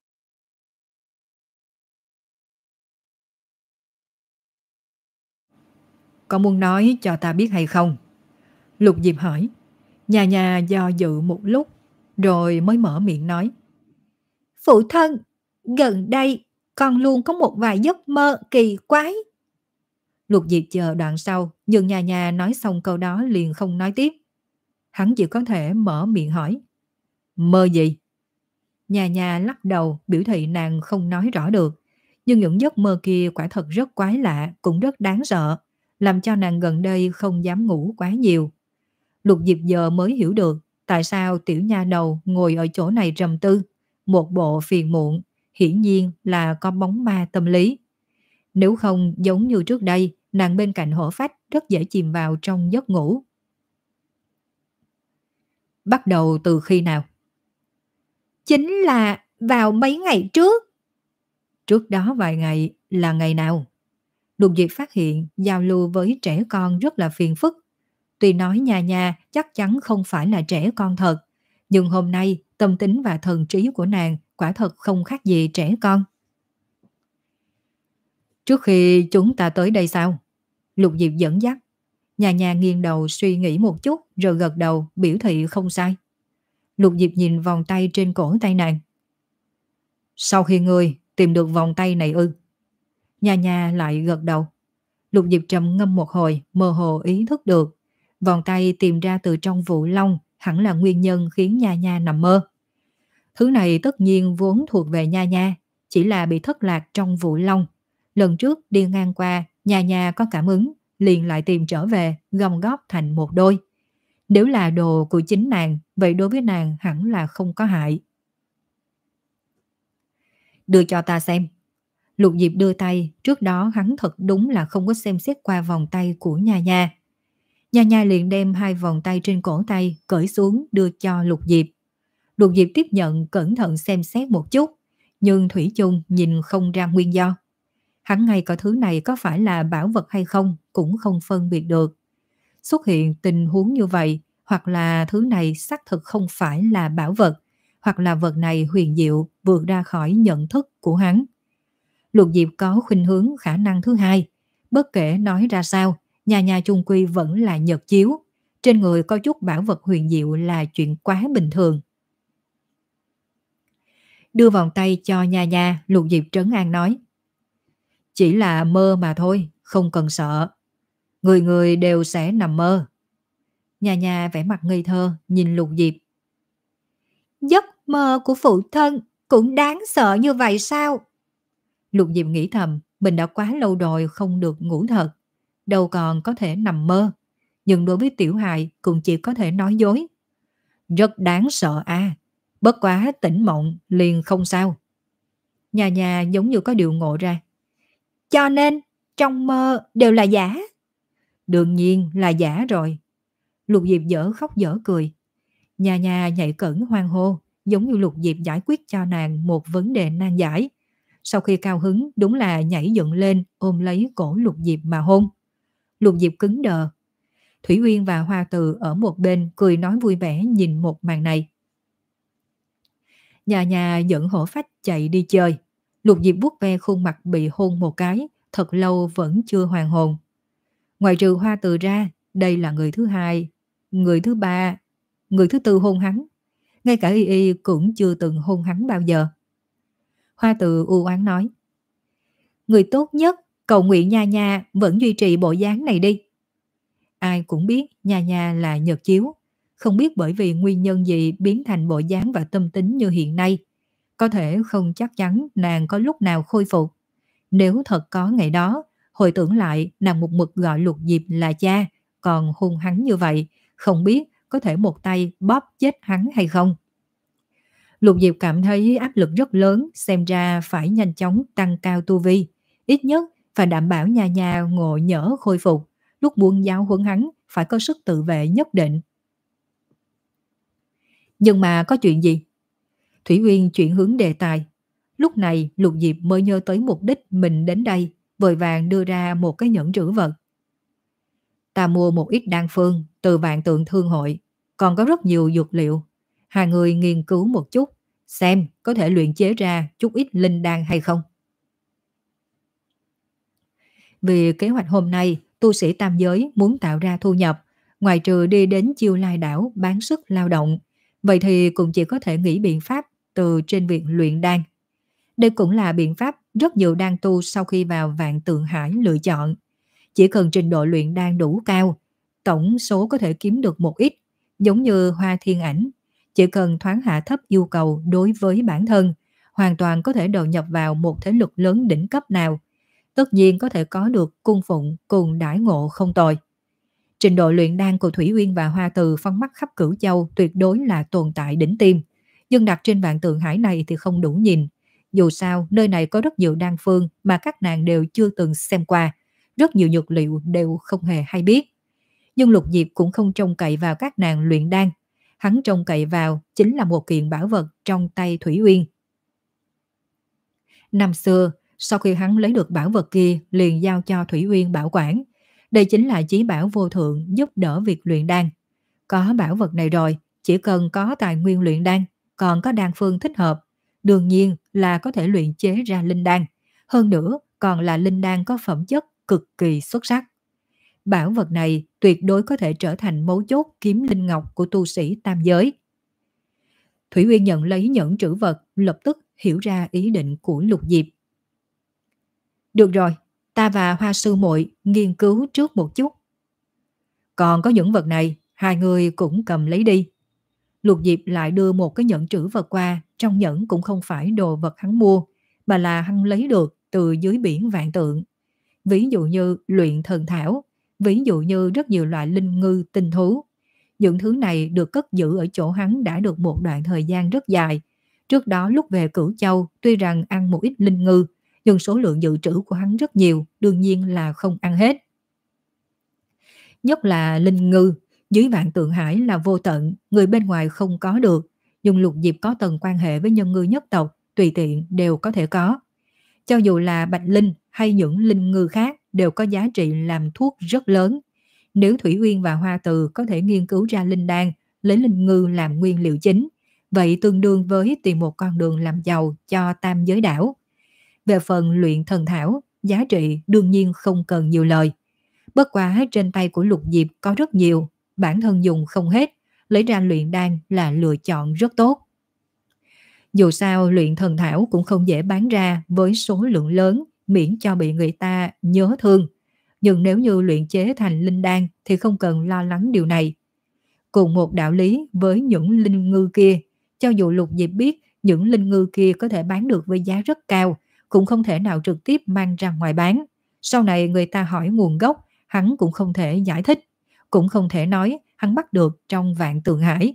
Có muốn nói cho ta biết hay không? Lục Diệp hỏi. Nha Nha do dự một lúc, rồi mới mở miệng nói. Phụ thân, gần đây con luôn có một vài giấc mơ kỳ quái. Lục Diệp chờ đoạn sau, nhưng Nha Nha nói xong câu đó liền không nói tiếp. Hắn chỉ có thể mở miệng hỏi. Mơ gì? Nha Nha lắc đầu, biểu thị nàng không nói rõ được. Nhưng những giấc mơ kia quả thật rất quái lạ, cũng rất đáng sợ, làm cho nàng gần đây không dám ngủ quá nhiều. Lục Diệp giờ mới hiểu được tại sao tiểu nha đầu ngồi ở chỗ này trầm tư, một bộ phiền muộn, hiển nhiên là có bóng ma tâm lý. Nếu không giống như trước đây, nàng bên cạnh hổ phách rất dễ chìm vào trong giấc ngủ. Bắt đầu từ khi nào? Chính là vào mấy ngày trước. Trước đó vài ngày là ngày nào? Lục Diệp phát hiện giao lưu với trẻ con rất là phiền phức. Tuy nói nhà nhà chắc chắn không phải là trẻ con thật, nhưng hôm nay tâm tính và thần trí của nàng quả thật không khác gì trẻ con. Trước khi chúng ta tới đây sao? Lục Diệp dẫn dắt. Nhà nhà nghiêng đầu suy nghĩ một chút rồi gật đầu biểu thị không sai. Lục Diệp nhìn vòng tay trên cổ tay nàng. Sau khi ngươi tìm được vòng tay này ư? Nhà nhà lại gật đầu. Lục Diệp trầm ngâm một hồi, mơ hồ ý thức được. Vòng tay tìm ra từ trong vụ long hẳn là nguyên nhân khiến Nha Nha nằm mơ. Thứ này tất nhiên vốn thuộc về Nha Nha, chỉ là bị thất lạc trong vụ long. Lần trước đi ngang qua, Nha Nha có cảm ứng, liền lại tìm trở về, gom góp thành một đôi. Nếu là đồ của chính nàng, vậy đối với nàng hẳn là không có hại. Đưa cho ta xem. Lục Diệp đưa tay, trước đó hắn thật đúng là không có xem xét qua vòng tay của Nha Nha. Nha Nha liền đem hai vòng tay trên cổ tay cởi xuống đưa cho Lục Diệp. Lục Diệp tiếp nhận cẩn thận xem xét một chút, nhưng thủy chung nhìn không ra nguyên do. Hắn ngay cả thứ này có phải là bảo vật hay không cũng không phân biệt được. Xuất hiện tình huống như vậy, hoặc là thứ này xác thực không phải là bảo vật, hoặc là vật này huyền diệu vượt ra khỏi nhận thức của hắn. Lục Diệp có khuynh hướng khả năng thứ hai. Bất kể nói ra sao, nhà nhà chung quy vẫn là nhật chiếu. Trên người có chút bảo vật huyền diệu là chuyện quá bình thường. Đưa vòng tay cho nhà nhà, Lục Diệp trấn an nói. Chỉ là mơ mà thôi, không cần sợ. Người người đều sẽ nằm mơ. Nhà nhà vẻ mặt ngây thơ, nhìn Lục Diệp. Giấc mơ của phụ thân cũng đáng sợ như vậy sao? Lục Diệp nghĩ thầm, mình đã quá lâu rồi không được ngủ thật. Đâu còn có thể nằm mơ. Nhưng đối với tiểu hài cũng chỉ có thể nói dối. Rất đáng sợ à. Bất quá tỉnh mộng liền không sao. Nhà nhà giống như có điều ngộ ra. Cho nên trong mơ đều là giả. Đương nhiên là giả rồi. Lục Diệp dở khóc dở cười. Nhà nhà nhảy cẫng hoang hô, giống như Lục Diệp giải quyết cho nàng một vấn đề nan giải. Sau khi cao hứng đúng là nhảy dựng lên ôm lấy cổ Lục Diệp mà hôn. Lục Diệp cứng đờ. Thủy Uyên và Hoa Từ ở một bên cười nói vui vẻ nhìn một màn này. Nhà nhà dẫn hổ phách chạy đi chơi. Lục Diệp vuốt ve khuôn mặt bị hôn một cái, thật lâu vẫn chưa hoàn hồn. Ngoài trừ Hoa Từ ra, đây là người thứ hai, người thứ ba, người thứ tư hôn hắn. Ngay cả Y Y cũng chưa từng hôn hắn bao giờ. Hoa Từ u oán nói. Người tốt nhất, cầu nguyện Nha Nha vẫn duy trì bộ dáng này đi. Ai cũng biết Nha Nha là nhật chiếu. Không biết bởi vì nguyên nhân gì biến thành bộ dáng và tâm tính như hiện nay. Có thể không chắc chắn nàng có lúc nào khôi phục. Nếu thật có ngày đó, hồi tưởng lại nàng một mực gọi Lục Diệp là cha, còn hung hắn như vậy, không biết có thể một tay bóp chết hắn hay không. Lục Diệp cảm thấy áp lực rất lớn, xem ra phải nhanh chóng tăng cao tu vi. Ít nhất phải đảm bảo Nha Nha ngộ nhỡ khôi phục. Lúc buông giáo huấn hắn phải có sức tự vệ nhất định. Nhưng mà có chuyện gì? Thủy Uyên chuyển hướng đề tài. Lúc này Lục Diệp mới nhớ tới mục đích mình đến đây, vội vàng đưa ra một cái nhẫn trữ vật. Ta mua một ít đan phương từ Vạn Tượng Thương hội, còn có rất nhiều dược liệu. Hai người nghiên cứu một chút, xem có thể luyện chế ra chút ít linh đan hay không. Vì kế hoạch hôm nay, tu sĩ tam giới muốn tạo ra thu nhập, ngoài trừ đi đến Chiêu Lai đảo bán sức lao động, vậy thì cũng chỉ có thể nghĩ biện pháp từ trên việc luyện đan. Đây cũng là biện pháp rất nhiều đan tu sau khi vào Vạn Tượng Hải lựa chọn. Chỉ cần trình độ luyện đan đủ cao, tổng số có thể kiếm được một ít, giống như Hoa Thiên Ảnh. Chỉ cần thoáng hạ thấp yêu cầu đối với bản thân, hoàn toàn có thể đầu nhập vào một thế lực lớn đỉnh cấp nào. Tất nhiên có thể có được cung phụng cùng đãi ngộ không tồi. Trình độ luyện đan của Thủy Uyên và Hoa Từ phân mắt khắp Cửu Châu tuyệt đối là tồn tại đỉnh tiêm. Nhưng đặt trên Vạn Tượng Hải này thì không đủ nhìn. Dù sao, nơi này có rất nhiều đan phương mà các nàng đều chưa từng xem qua, rất nhiều dược liệu đều không hề hay biết. Nhưng Lục Diệp cũng không trông cậy vào các nàng luyện đan. Hắn trông cậy vào chính là một kiện bảo vật trong tay Thủy Uyên. Năm xưa, sau khi hắn lấy được bảo vật kia liền giao cho Thủy Uyên bảo quản. Đây chính là chí bảo vô thượng giúp đỡ việc luyện đan. Có bảo vật này rồi, chỉ cần có tài nguyên luyện đan, còn có đan phương thích hợp, đương nhiên là có thể luyện chế ra linh đan. Hơn nữa, còn là linh đan có phẩm chất cực kỳ xuất sắc. Bảo vật này tuyệt đối có thể trở thành mấu chốt kiếm linh ngọc của tu sĩ tam giới. Thủy Uyên nhận lấy nhẫn trữ vật, lập tức hiểu ra ý định của Lục Diệp. Được rồi, ta và Hoa sư muội nghiên cứu trước một chút. Còn có những vật này, hai người cũng cầm lấy đi. Lục Diệp lại đưa một cái nhẫn trữ vật qua, trong nhẫn cũng không phải đồ vật hắn mua, mà là hắn lấy được từ dưới biển vạn tượng. Ví dụ như luyện thần thảo, ví dụ như rất nhiều loại linh ngư tinh thú. Những thứ này được cất giữ ở chỗ hắn đã được một đoạn thời gian rất dài. Trước đó lúc về Cửu Châu, tuy rằng ăn một ít linh ngư, nhưng số lượng dự trữ của hắn rất nhiều, đương nhiên là không ăn hết. Nhất là linh ngư, dưới vạn tượng hải là vô tận, người bên ngoài không có được, nhưng Lục Diệp có tầng quan hệ với nhân ngư nhất tộc, tùy tiện đều có thể có. Cho dù là bạch linh hay những linh ngư khác đều có giá trị làm thuốc rất lớn. Nếu Thủy Uyên và Hoa Từ có thể nghiên cứu ra linh đan, lấy linh ngư làm nguyên liệu chính, vậy tương đương với tìm một con đường làm giàu cho tam giới đảo. Về phần luyện thần thảo, giá trị đương nhiên không cần nhiều lời. Bất quá trên tay của Lục Diệp có rất nhiều, bản thân dùng không hết, lấy ra luyện đan là lựa chọn rất tốt. Dù sao luyện thần thảo cũng không dễ bán ra với số lượng lớn, miễn cho bị người ta nhớ thương. Nhưng nếu như luyện chế thành linh đan thì không cần lo lắng điều này. Cùng một đạo lý với những linh ngư kia, cho dù Lục Diệp biết những linh ngư kia có thể bán được với giá rất cao, cũng không thể nào trực tiếp mang ra ngoài bán. Sau này người ta hỏi nguồn gốc, hắn cũng không thể giải thích, cũng không thể nói hắn bắt được trong vạn tượng hải.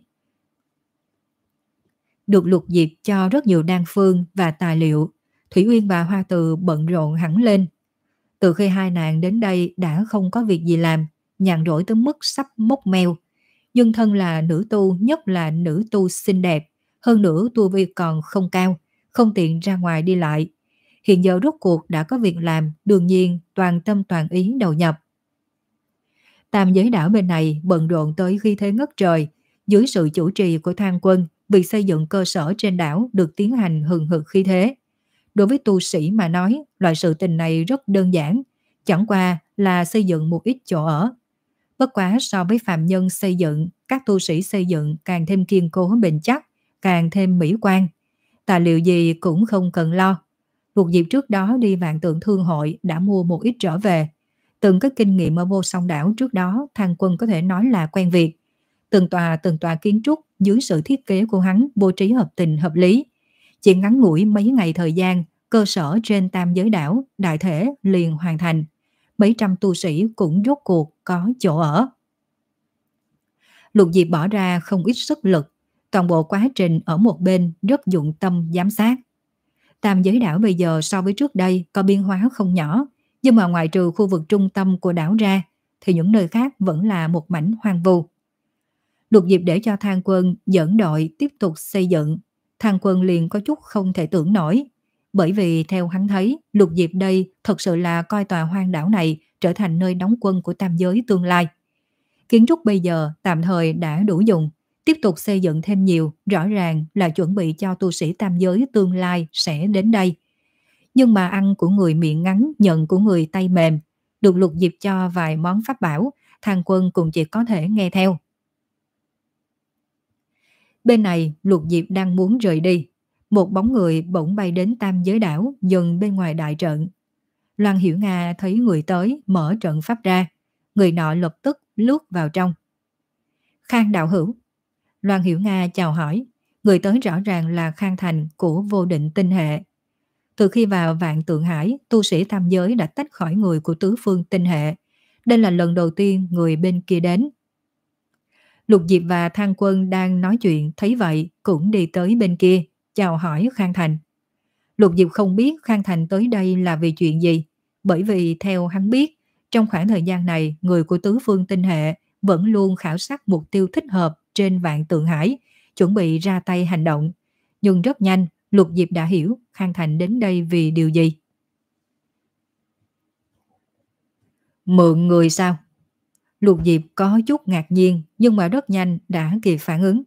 Được Lục Diệp cho rất nhiều đan phương và tài liệu, Thủy Uyên và Hoa Từ bận rộn hẳn lên. Từ khi hai nàng đến đây đã không có việc gì làm, nhàn rỗi tới mức sắp mốc meo. Nhưng thân là nữ tu, nhất là nữ tu xinh đẹp, hơn nữa tu vi còn không cao, không tiện ra ngoài đi lại. Hiện giờ rốt cuộc đã có việc làm, đương nhiên toàn tâm toàn ý đầu nhập. Tam giới đảo bên này bận rộn tới khi thế ngất trời, dưới sự chủ trì của Thang Quân, việc xây dựng cơ sở trên đảo được tiến hành hừng hực khí thế. Đối với tu sĩ mà nói, loại sự tình này rất đơn giản, chẳng qua là xây dựng một ít chỗ ở. Bất quá so với phạm nhân xây dựng, các tu sĩ xây dựng càng thêm kiên cố bền chắc, càng thêm mỹ quan. Tài liệu gì cũng không cần lo. Lục Diệp trước đó đi Vạn Tượng Thương hội đã mua một ít trở về. Từng cái kinh nghiệm ở Vô Song đảo trước đó, Thang Quân có thể nói là quen việc. Từng tòa từng tòa kiến trúc dưới sự thiết kế của hắn bố trí hợp tình hợp lý. Chỉ ngắn ngủi mấy ngày thời gian, cơ sở trên tam giới đảo đại thể liền hoàn thành. Mấy trăm tu sĩ cũng rốt cuộc có chỗ ở. Lục Diệp bỏ ra không ít sức lực, toàn bộ quá trình ở một bên rất dụng tâm giám sát. Tam giới đảo bây giờ so với trước đây có biến hóa không nhỏ, nhưng mà ngoại trừ khu vực trung tâm của đảo ra, thì những nơi khác vẫn là một mảnh hoang vu. Lục Diệp để cho Thang Quân dẫn đội tiếp tục xây dựng, Thang Quân liền có chút không thể tưởng nổi. Bởi vì theo hắn thấy, Lục Diệp đây thật sự là coi tòa hoang đảo này trở thành nơi đóng quân của tam giới tương lai. Kiến trúc bây giờ tạm thời đã đủ dùng, tiếp tục xây dựng thêm nhiều, rõ ràng là chuẩn bị cho tu sĩ tam giới tương lai sẽ đến đây. Nhưng mà ăn của người miệng ngắn, nhận của người tay mềm, được Lục Diệp cho vài món pháp bảo, Thang Quân cũng chỉ có thể nghe theo. Bên này, Lục Diệp đang muốn rời đi. Một bóng người bỗng bay đến tam giới đảo, dừng bên ngoài đại trận. Loan Hiểu Nga thấy người tới, mở trận pháp ra. Người nọ lập tức lướt vào trong. Khang đạo hữu. Loan Hiểu Nga chào hỏi. Người tới rõ ràng là Khang Thành của Vô Định Tinh Hệ. Từ khi vào Vạn Tượng Hải, tu sĩ tam giới đã tách khỏi người của tứ phương tinh hệ. Đây là lần đầu tiên người bên kia đến. Lục Diệp và Thang Quân đang nói chuyện, thấy vậy cũng đi tới bên kia, chào hỏi Khang Thành. Lục Diệp không biết Khang Thành tới đây là vì chuyện gì, bởi vì theo hắn biết, trong khoảng thời gian này, người của tứ phương tinh hệ vẫn luôn khảo sát mục tiêu thích hợp trên vạn tượng hải, chuẩn bị ra tay hành động. Nhưng rất nhanh, Lục Diệp đã hiểu Khang Thành đến đây vì điều gì. Mượn người sao? Lục Diệp có chút ngạc nhiên, nhưng mà rất nhanh đã kịp phản ứng.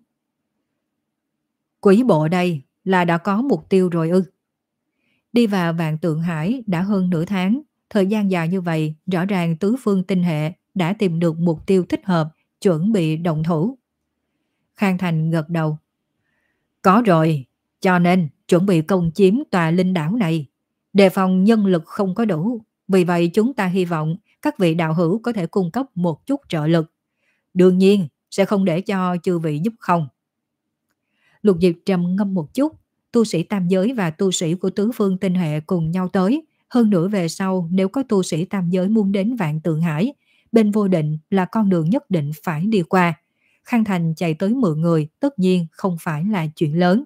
Quỷ bộ đây là đã có mục tiêu rồi ư? Đi vào vạn tượng hải đã hơn nửa tháng, thời gian dài như vậy, rõ ràng tứ phương tinh hệ đã tìm được mục tiêu thích hợp, chuẩn bị động thủ. Khang Thành gật đầu. Có rồi, cho nên chuẩn bị công chiếm tòa linh đảo này. Đề phòng nhân lực không có đủ, vì vậy chúng ta hy vọng các vị đạo hữu có thể cung cấp một chút trợ lực. Đương nhiên, sẽ không để cho chư vị giúp không. Lục Diệp trầm ngâm một chút, tu sĩ tam giới và tu sĩ của tứ phương tinh hệ cùng nhau tới. Hơn nữa về sau, nếu có tu sĩ tam giới muốn đến vạn tượng hải, bên vô định là con đường nhất định phải đi qua. Khang Thành chạy tới mượn người, tất nhiên không phải là chuyện lớn.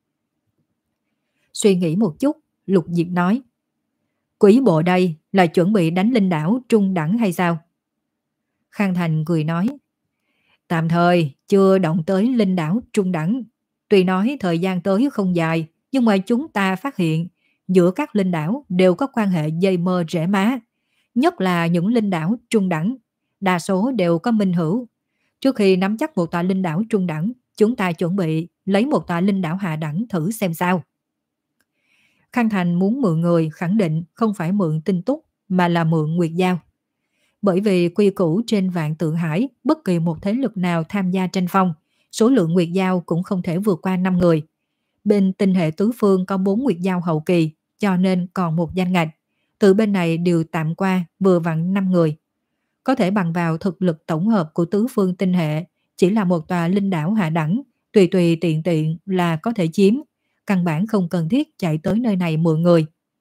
Suy nghĩ một chút, Lục Diệp nói. Quỷ bộ đây là chuẩn bị đánh linh đảo trung đẳng hay sao? Khang Thành cười nói. Tạm thời chưa động tới linh đảo trung đẳng. Tuy nói thời gian tới không dài, nhưng mà chúng ta phát hiện giữa các linh đảo đều có quan hệ dây mơ rễ má. Nhất là những linh đảo trung đẳng, đa số đều có minh hữu. Trước khi nắm chắc một tòa linh đảo trung đẳng, chúng ta chuẩn bị lấy một tòa linh đảo hạ đẳng thử xem sao. Khang Thành muốn mượn người khẳng định không phải mượn tinh túc mà là mượn nguyệt giao. Bởi vì quy củ trên vạn tượng hải, bất kỳ một thế lực nào tham gia tranh phong, số lượng nguyệt giao cũng không thể vượt qua năm người. Bên tinh hệ tứ phương có bốn nguyệt giao hậu kỳ, cho nên còn một danh ngạch. Từ bên này đều tạm qua vừa vặn năm người. Có thể bằng vào thực lực tổng hợp của tứ phương tinh hệ, chỉ là một tòa linh đảo hạ đẳng, tùy tùy tiện tiện là có thể chiếm, căn bản không cần thiết chạy tới nơi này mượn người.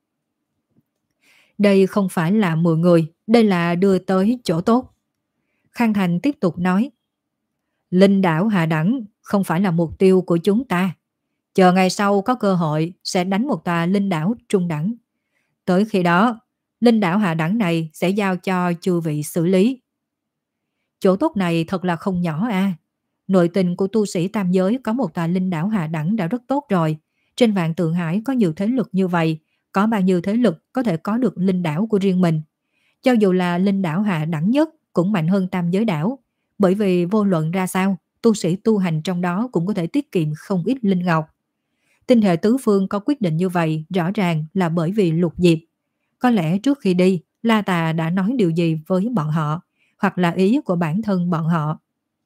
Đây không phải là mượn người, đây là đưa tới chỗ tốt. Khang Thành tiếp tục nói. Linh đảo hạ đẳng không phải là mục tiêu của chúng ta. Chờ ngày sau có cơ hội sẽ đánh một tòa linh đảo trung đẳng. Tới khi đó, linh đảo hạ đẳng này sẽ giao cho chư vị xử lý. Chỗ tốt này thật là không nhỏ à. Nội tình của tu sĩ tam giới có một tòa linh đảo hạ đẳng đã rất tốt rồi. Trên vạn tượng hải có nhiều thế lực như vậy, có bao nhiêu thế lực có thể có được linh đảo của riêng mình. Cho dù là linh đảo hạ đẳng nhất cũng mạnh hơn tam giới đảo, bởi vì vô luận ra sao, tu sĩ tu hành trong đó cũng có thể tiết kiệm không ít linh ngọc. Tinh hệ tứ phương có quyết định như vậy rõ ràng là bởi vì Lục Diệp. Có lẽ trước khi đi, La Tà đã nói điều gì với bọn họ, hoặc là ý của bản thân bọn họ.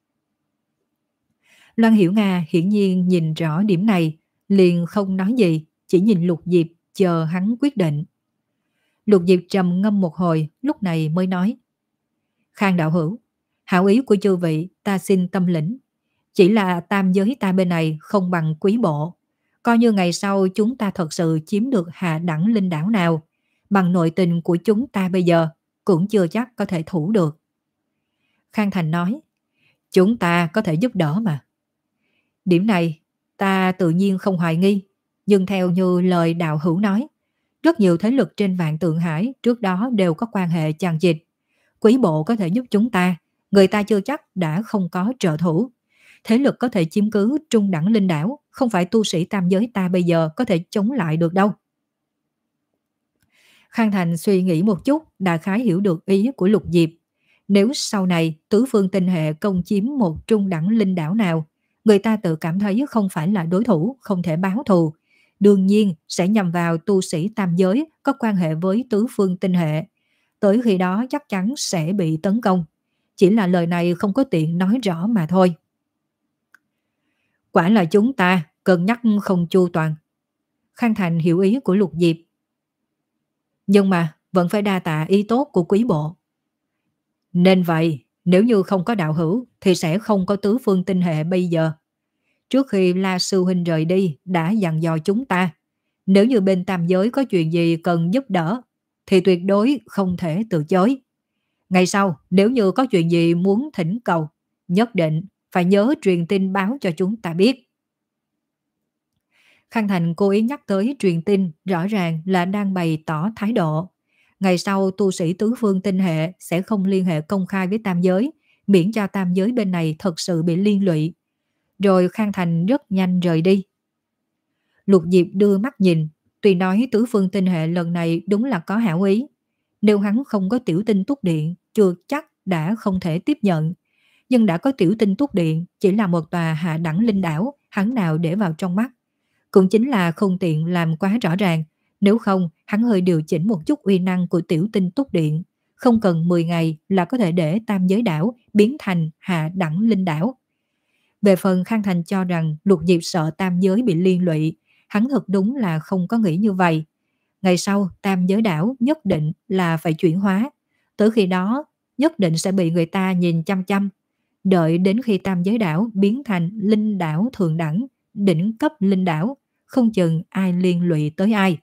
Loan Hiểu Nga hiển nhiên nhìn rõ điểm này, liền không nói gì, chỉ nhìn Lục Diệp chờ hắn quyết định. Lục Diệp trầm ngâm một hồi, lúc này mới nói. Khang đạo hữu, hảo ý của chư vị ta xin tâm lĩnh. Chỉ là tam giới ta bên này không bằng quý bộ. Coi như ngày sau chúng ta thật sự chiếm được hạ đẳng linh đảo nào, bằng nội tình của chúng ta bây giờ, cũng chưa chắc có thể thủ được. Khang Thành nói, chúng ta có thể giúp đỡ mà. Điểm này ta tự nhiên không hoài nghi, nhưng theo như lời đạo hữu nói, rất nhiều thế lực trên vạn tượng hải trước đó đều có quan hệ chằng chịt. Quý bộ có thể giúp chúng ta, người ta chưa chắc đã không có trợ thủ. Thế lực có thể chiếm cứ trung đẳng linh đảo, không phải tu sĩ tam giới ta bây giờ có thể chống lại được đâu. Khang Thành suy nghĩ một chút, đại khái hiểu được ý của Lục Diệp. Nếu sau này tứ phương tinh hệ công chiếm một trung đẳng linh đảo nào, người ta tự cảm thấy không phải là đối thủ, không thể báo thù. Đương nhiên sẽ nhằm vào tu sĩ tam giới có quan hệ với tứ phương tinh hệ. Tới khi đó chắc chắn sẽ bị tấn công. Chỉ là lời này không có tiện nói rõ mà thôi. Quả là chúng ta cân nhắc không chu toàn. Khang Thành hiểu ý của Lục Diệp. Nhưng mà vẫn phải đa tạ ý tốt của quý bộ. Nên vậy, nếu như không có đạo hữu thì sẽ không có tứ phương tinh hệ bây giờ. Trước khi La Sư Huynh rời đi đã dặn dò chúng ta. Nếu như bên tam giới có chuyện gì cần giúp đỡ thì tuyệt đối không thể từ chối. Ngày sau, nếu như có chuyện gì muốn thỉnh cầu, nhất định phải nhớ truyền tin báo cho chúng ta biết. Khang Thành cố ý nhắc tới truyền tin, rõ ràng là đang bày tỏ thái độ. Ngày sau tu sĩ tứ phương tinh hệ sẽ không liên hệ công khai với tam giới, miễn cho tam giới bên này thật sự bị liên lụy. Rồi Khang Thành rất nhanh rời đi. Lục Diệp đưa mắt nhìn, tuy nói tứ phương tinh hệ lần này đúng là có hảo ý. Nếu hắn không có tiểu tinh túc điện, chưa chắc đã không thể tiếp nhận. Nhưng đã có tiểu tinh túc điện, chỉ là một tòa hạ đẳng linh đảo, hắn nào để vào trong mắt. Cũng chính là không tiện làm quá rõ ràng, nếu không hắn hơi điều chỉnh một chút uy năng của tiểu tinh túc điện. Không cần mười ngày là có thể để tam giới đảo biến thành hạ đẳng linh đảo. Về phần Khang Thành cho rằng Lục Diệp sợ tam giới bị liên lụy, hắn thật đúng là không có nghĩ như vậy. Ngày sau tam giới đảo nhất định là phải chuyển hóa, tới khi đó nhất định sẽ bị người ta nhìn chăm chăm. Đợi đến khi tam giới đảo biến thành linh đảo thượng đẳng, đỉnh cấp linh đảo, không chừng ai liên lụy tới ai.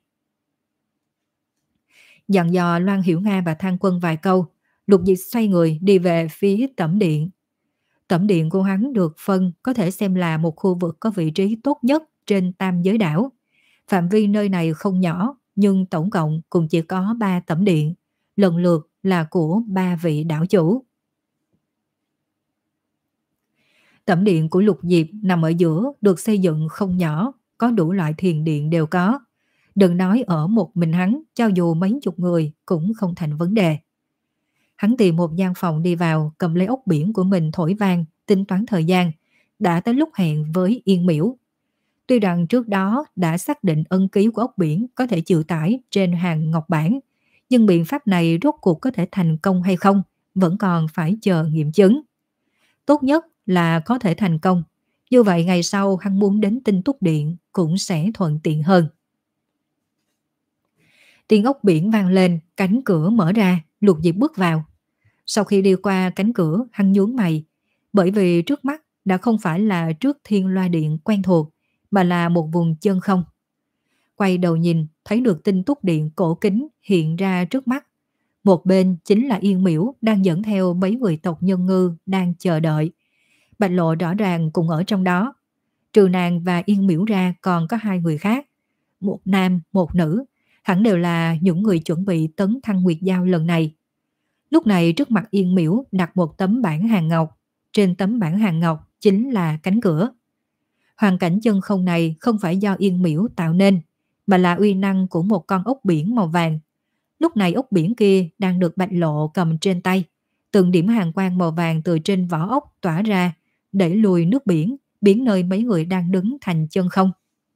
Dặn dò Loan Hiểu Nga và Thang Quân vài câu, Lục Diệp xoay người đi về phía tẩm điện. Tẩm điện của hắn được phân có thể xem là một khu vực có vị trí tốt nhất trên tam giới đảo. Phạm vi nơi này không nhỏ, nhưng tổng cộng cũng chỉ có ba tẩm điện, lần lượt là của ba vị đảo chủ. Tẩm điện của Lục Diệp nằm ở giữa, được xây dựng không nhỏ, có đủ loại thiền điện đều có. Đừng nói ở một mình hắn, cho dù mấy chục người cũng không thành vấn đề. Hắn tìm một gian phòng đi vào, cầm lấy ốc biển của mình thổi vang, tính toán thời gian, đã tới lúc hẹn với Yên Miễu. Tuy rằng trước đó đã xác định ân ký của ốc biển có thể chịu tải trên hàng ngọc bản, nhưng biện pháp này rốt cuộc có thể thành công hay không, vẫn còn phải chờ nghiệm chứng. Tốt nhất là có thể thành công, như vậy ngày sau hắn muốn đến Tinh Túc Điện cũng sẽ thuận tiện hơn. Tiếng ốc biển vang lên, cánh cửa mở ra, Lục Diệp bước vào. Sau khi đi qua cánh cửa, hắn nhướng mày, bởi vì trước mắt đã không phải là trước Thiên Loa Điện quen thuộc, mà là một vùng chân không. Quay đầu nhìn, thấy được Tinh Túc Điện cổ kính hiện ra trước mắt. Một bên chính là Yên Miễu đang dẫn theo mấy người tộc Nhân Ngư đang chờ đợi. Bạch Lộ rõ ràng cũng ở trong đó. Trừ nàng và Yên Miễu ra còn có hai người khác. Một nam, một nữ, hẳn đều là những người chuẩn bị tấn thăng nguyệt giao lần này. Lúc này trước mặt Yên Miễu đặt một tấm bảng hàng ngọc. Trên tấm bảng hàng ngọc chính là cánh cửa. Hoàn cảnh chân không này không phải do Yên Miễu tạo nên, mà là uy năng của một con ốc biển màu vàng. Lúc này ốc biển kia đang được Bạch Lộ cầm trên tay. Từng điểm hàn quang màu vàng từ trên vỏ ốc tỏa ra, đẩy lùi nước biển, biến nơi mấy người đang đứng thành chân không.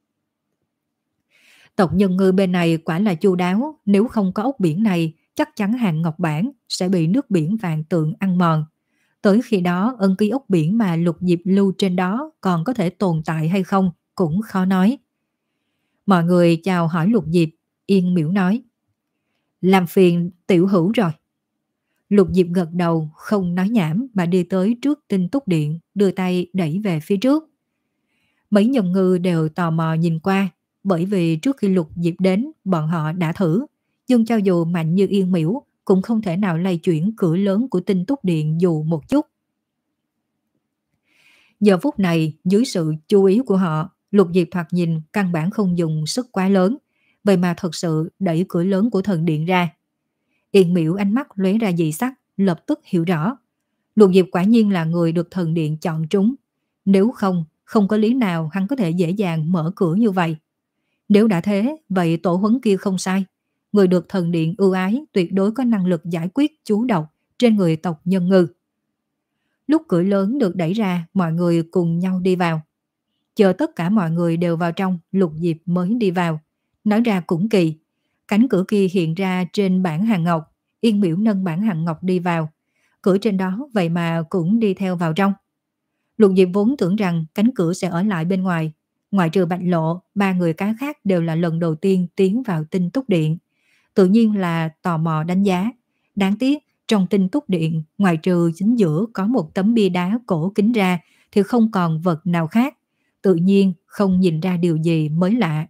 Tộc Nhân Ngư bên này quả là chu đáo, nếu không có ốc biển này, chắc chắn hàng ngọc bản sẽ bị nước biển vàng tượng ăn mòn. Tới khi đó ân ký ốc biển mà Lục Diệp lưu trên đó còn có thể tồn tại hay không cũng khó nói. Mọi người chào hỏi Lục Diệp, Yên Miễu nói: làm phiền tiểu hữu rồi. Lục Diệp gật đầu, không nói nhảm mà đi tới trước Tinh Túc Điện, đưa tay đẩy về phía trước. Mấy nhân ngư đều tò mò nhìn qua, bởi vì trước khi Lục Diệp đến, bọn họ đã thử, nhưng cho dù mạnh như Yên Miễu cũng không thể nào lay chuyển cửa lớn của Tinh Túc Điện dù một chút. Giờ phút này, dưới sự chú ý của họ, Lục Diệp thoạt nhìn căn bản không dùng sức quá lớn, vậy mà thật sự đẩy cửa lớn của thần điện ra. Yên Miễu ánh mắt lóe ra dị sắc, lập tức hiểu rõ. Lục Diệp quả nhiên là người được thần điện chọn trúng. Nếu không, không có lý nào hắn có thể dễ dàng mở cửa như vậy. Nếu đã thế, vậy tổ huấn kia không sai. Người được thần điện ưu ái tuyệt đối có năng lực giải quyết chú độc trên người tộc Nhân Ngư. Lúc cửa lớn được đẩy ra, mọi người cùng nhau đi vào. Chờ tất cả mọi người đều vào trong, Lục Diệp mới đi vào. Nói ra cũng kỳ. Cánh cửa kia hiện ra trên bảng hàng ngọc. Yên Miễu nâng bảng hàng ngọc đi vào. Cửa trên đó vậy mà cũng đi theo vào trong. Lục Diệp vốn tưởng rằng cánh cửa sẽ ở lại bên ngoài. Ngoại trừ Bạch Lộ, ba người cá khác đều là lần đầu tiên tiến vào Tinh Túc Điện. Tự nhiên là tò mò đánh giá. Đáng tiếc, trong Tinh Túc Điện, ngoài trừ chính giữa có một tấm bia đá cổ kính ra, thì không còn vật nào khác. Tự nhiên không nhìn ra điều gì mới lạ.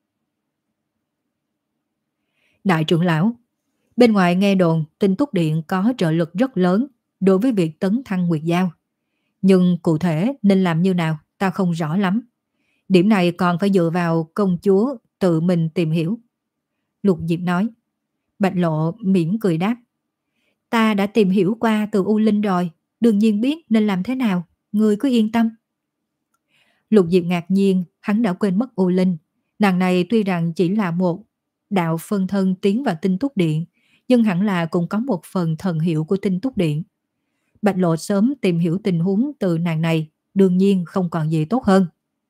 Đại trưởng lão, bên ngoài nghe đồn Tinh Túc Điện có trợ lực rất lớn đối với việc tấn thăng nguyệt giao. Nhưng cụ thể nên làm như nào ta không rõ lắm. Điểm này còn phải dựa vào công chúa tự mình tìm hiểu. Lục Diệp nói. Bạch Lộ mỉm cười đáp. Ta đã tìm hiểu qua từ U Linh rồi, đương nhiên biết nên làm thế nào, ngươi cứ yên tâm. Lục Diệp ngạc nhiên, hắn đã quên mất U Linh. Nàng này tuy rằng chỉ là một đạo phân thân tiến vào Tinh Túc Điện, nhưng hẳn là cũng có một phần thần hiệu của Tinh Túc Điện. Bạch Lộ sớm tìm hiểu tình huống từ nàng này, đương nhiên không còn gì tốt hơn.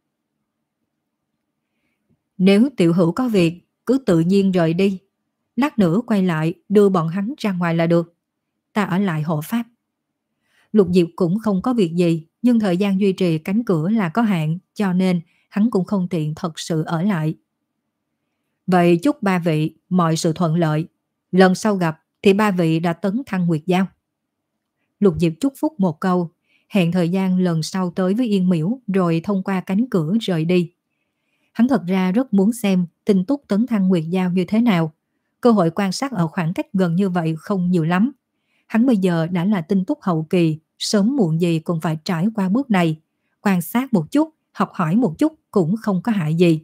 Nếu tiểu hữu có việc, cứ tự nhiên rời đi. Lát nữa quay lại đưa bọn hắn ra ngoài là được. Ta ở lại hộ pháp. Lục Diệp cũng không có việc gì, nhưng thời gian duy trì cánh cửa là có hạn, cho nên hắn cũng không tiện thật sự ở lại. Vậy chúc ba vị mọi sự thuận lợi. Lần sau gặp thì ba vị đã tấn thăng Nguyệt Giao. Lục Diệp chúc phúc một câu, hẹn thời gian lần sau tới với Yên Miễu rồi thông qua cánh cửa rời đi. Hắn thật ra rất muốn xem Tinh Túc tấn thăng Nguyệt Giao như thế nào. Cơ hội quan sát ở khoảng cách gần như vậy không nhiều lắm. Hắn bây giờ đã là Tinh Túc hậu kỳ, sớm muộn gì cũng phải trải qua bước này. Quan sát một chút, học hỏi một chút cũng không có hại gì.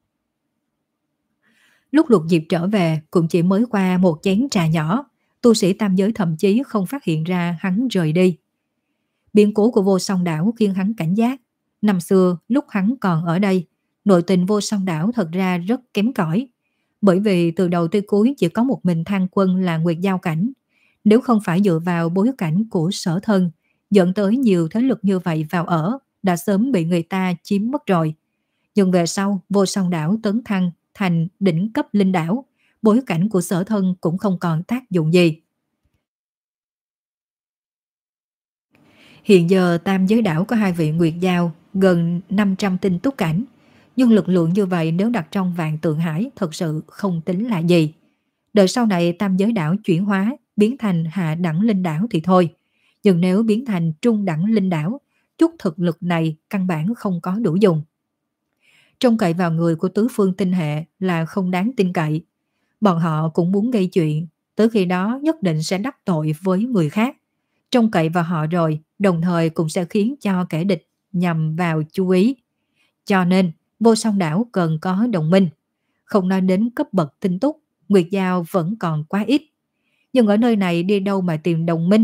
Lúc Lục Diệp trở về cũng chỉ mới qua một chén trà nhỏ, tu sĩ tam giới thậm chí không phát hiện ra hắn rời đi. Biến cố của Vô Song Đảo khiến hắn cảnh giác. Năm xưa lúc hắn còn ở đây, nội tình Vô Song Đảo thật ra rất kém cỏi. Bởi vì từ đầu tới cuối chỉ có một mình Thang Quân là Nguyệt Giao cảnh. Nếu không phải dựa vào bối cảnh của Sở Thân, dẫn tới nhiều thế lực như vậy vào ở, đã sớm bị người ta chiếm mất rồi. Nhưng về sau, Vô Song Đảo tấn thăng thành đỉnh cấp linh đảo, bối cảnh của Sở Thân cũng không còn tác dụng gì. Hiện giờ tam giới đảo có hai vị Nguyệt Giao, gần năm trăm tinh túc cảnh. Nhưng lực lượng như vậy nếu đặt trong Vạn Tượng Hải thật sự không tính là gì. Đợi sau này tam giới đảo chuyển hóa, biến thành hạ đẳng linh đảo thì thôi. Nhưng nếu biến thành trung đẳng linh đảo, chút thực lực này căn bản không có đủ dùng. Trông cậy vào người của tứ phương tinh hệ là không đáng tin cậy. Bọn họ cũng muốn gây chuyện, tới khi đó nhất định sẽ đắc tội với người khác. Trông cậy vào họ rồi, đồng thời cũng sẽ khiến cho kẻ địch nhằm vào chú ý. Cho nên, Vô Song Đảo cần có đồng minh. Không nói đến cấp bậc tinh túc, Nguyệt Giao vẫn còn quá ít. Nhưng ở nơi này đi đâu mà tìm đồng minh?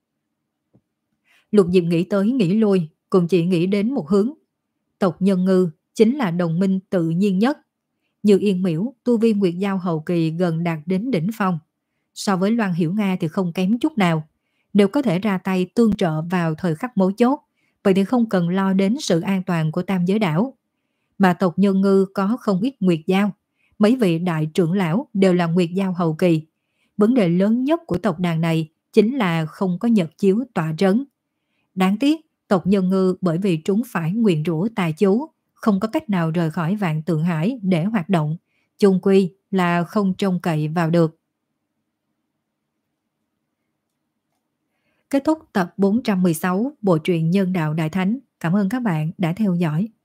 Lục Diệp nghĩ tới nghĩ lui, cũng chỉ nghĩ đến một hướng. Tộc Nhân Ngư chính là đồng minh tự nhiên nhất. Như Yên Miễu, tu vi Nguyệt Giao hậu kỳ gần đạt đến đỉnh phong. So với Loan Hiểu Nga thì không kém chút nào. Nếu có thể ra tay tương trợ vào thời khắc mấu chốt, vậy thì không cần lo đến sự an toàn của tam giới đảo. Mà tộc Nhân Ngư có không ít Nguyệt Giao. Mấy vị đại trưởng lão đều là Nguyệt Giao hậu kỳ. Vấn đề lớn nhất của tộc đàn này chính là không có nhật chiếu tọa trấn. Đáng tiếc, tộc Nhân Ngư bởi vì trúng phải nguyền rủa tà chú, không có cách nào rời khỏi Vạn Tượng Hải để hoạt động. Chung quy là không trông cậy vào được. Kết thúc tập bốn trăm mười sáu Bộ truyện Nhân Đạo Đại Thánh. Cảm ơn các bạn đã theo dõi.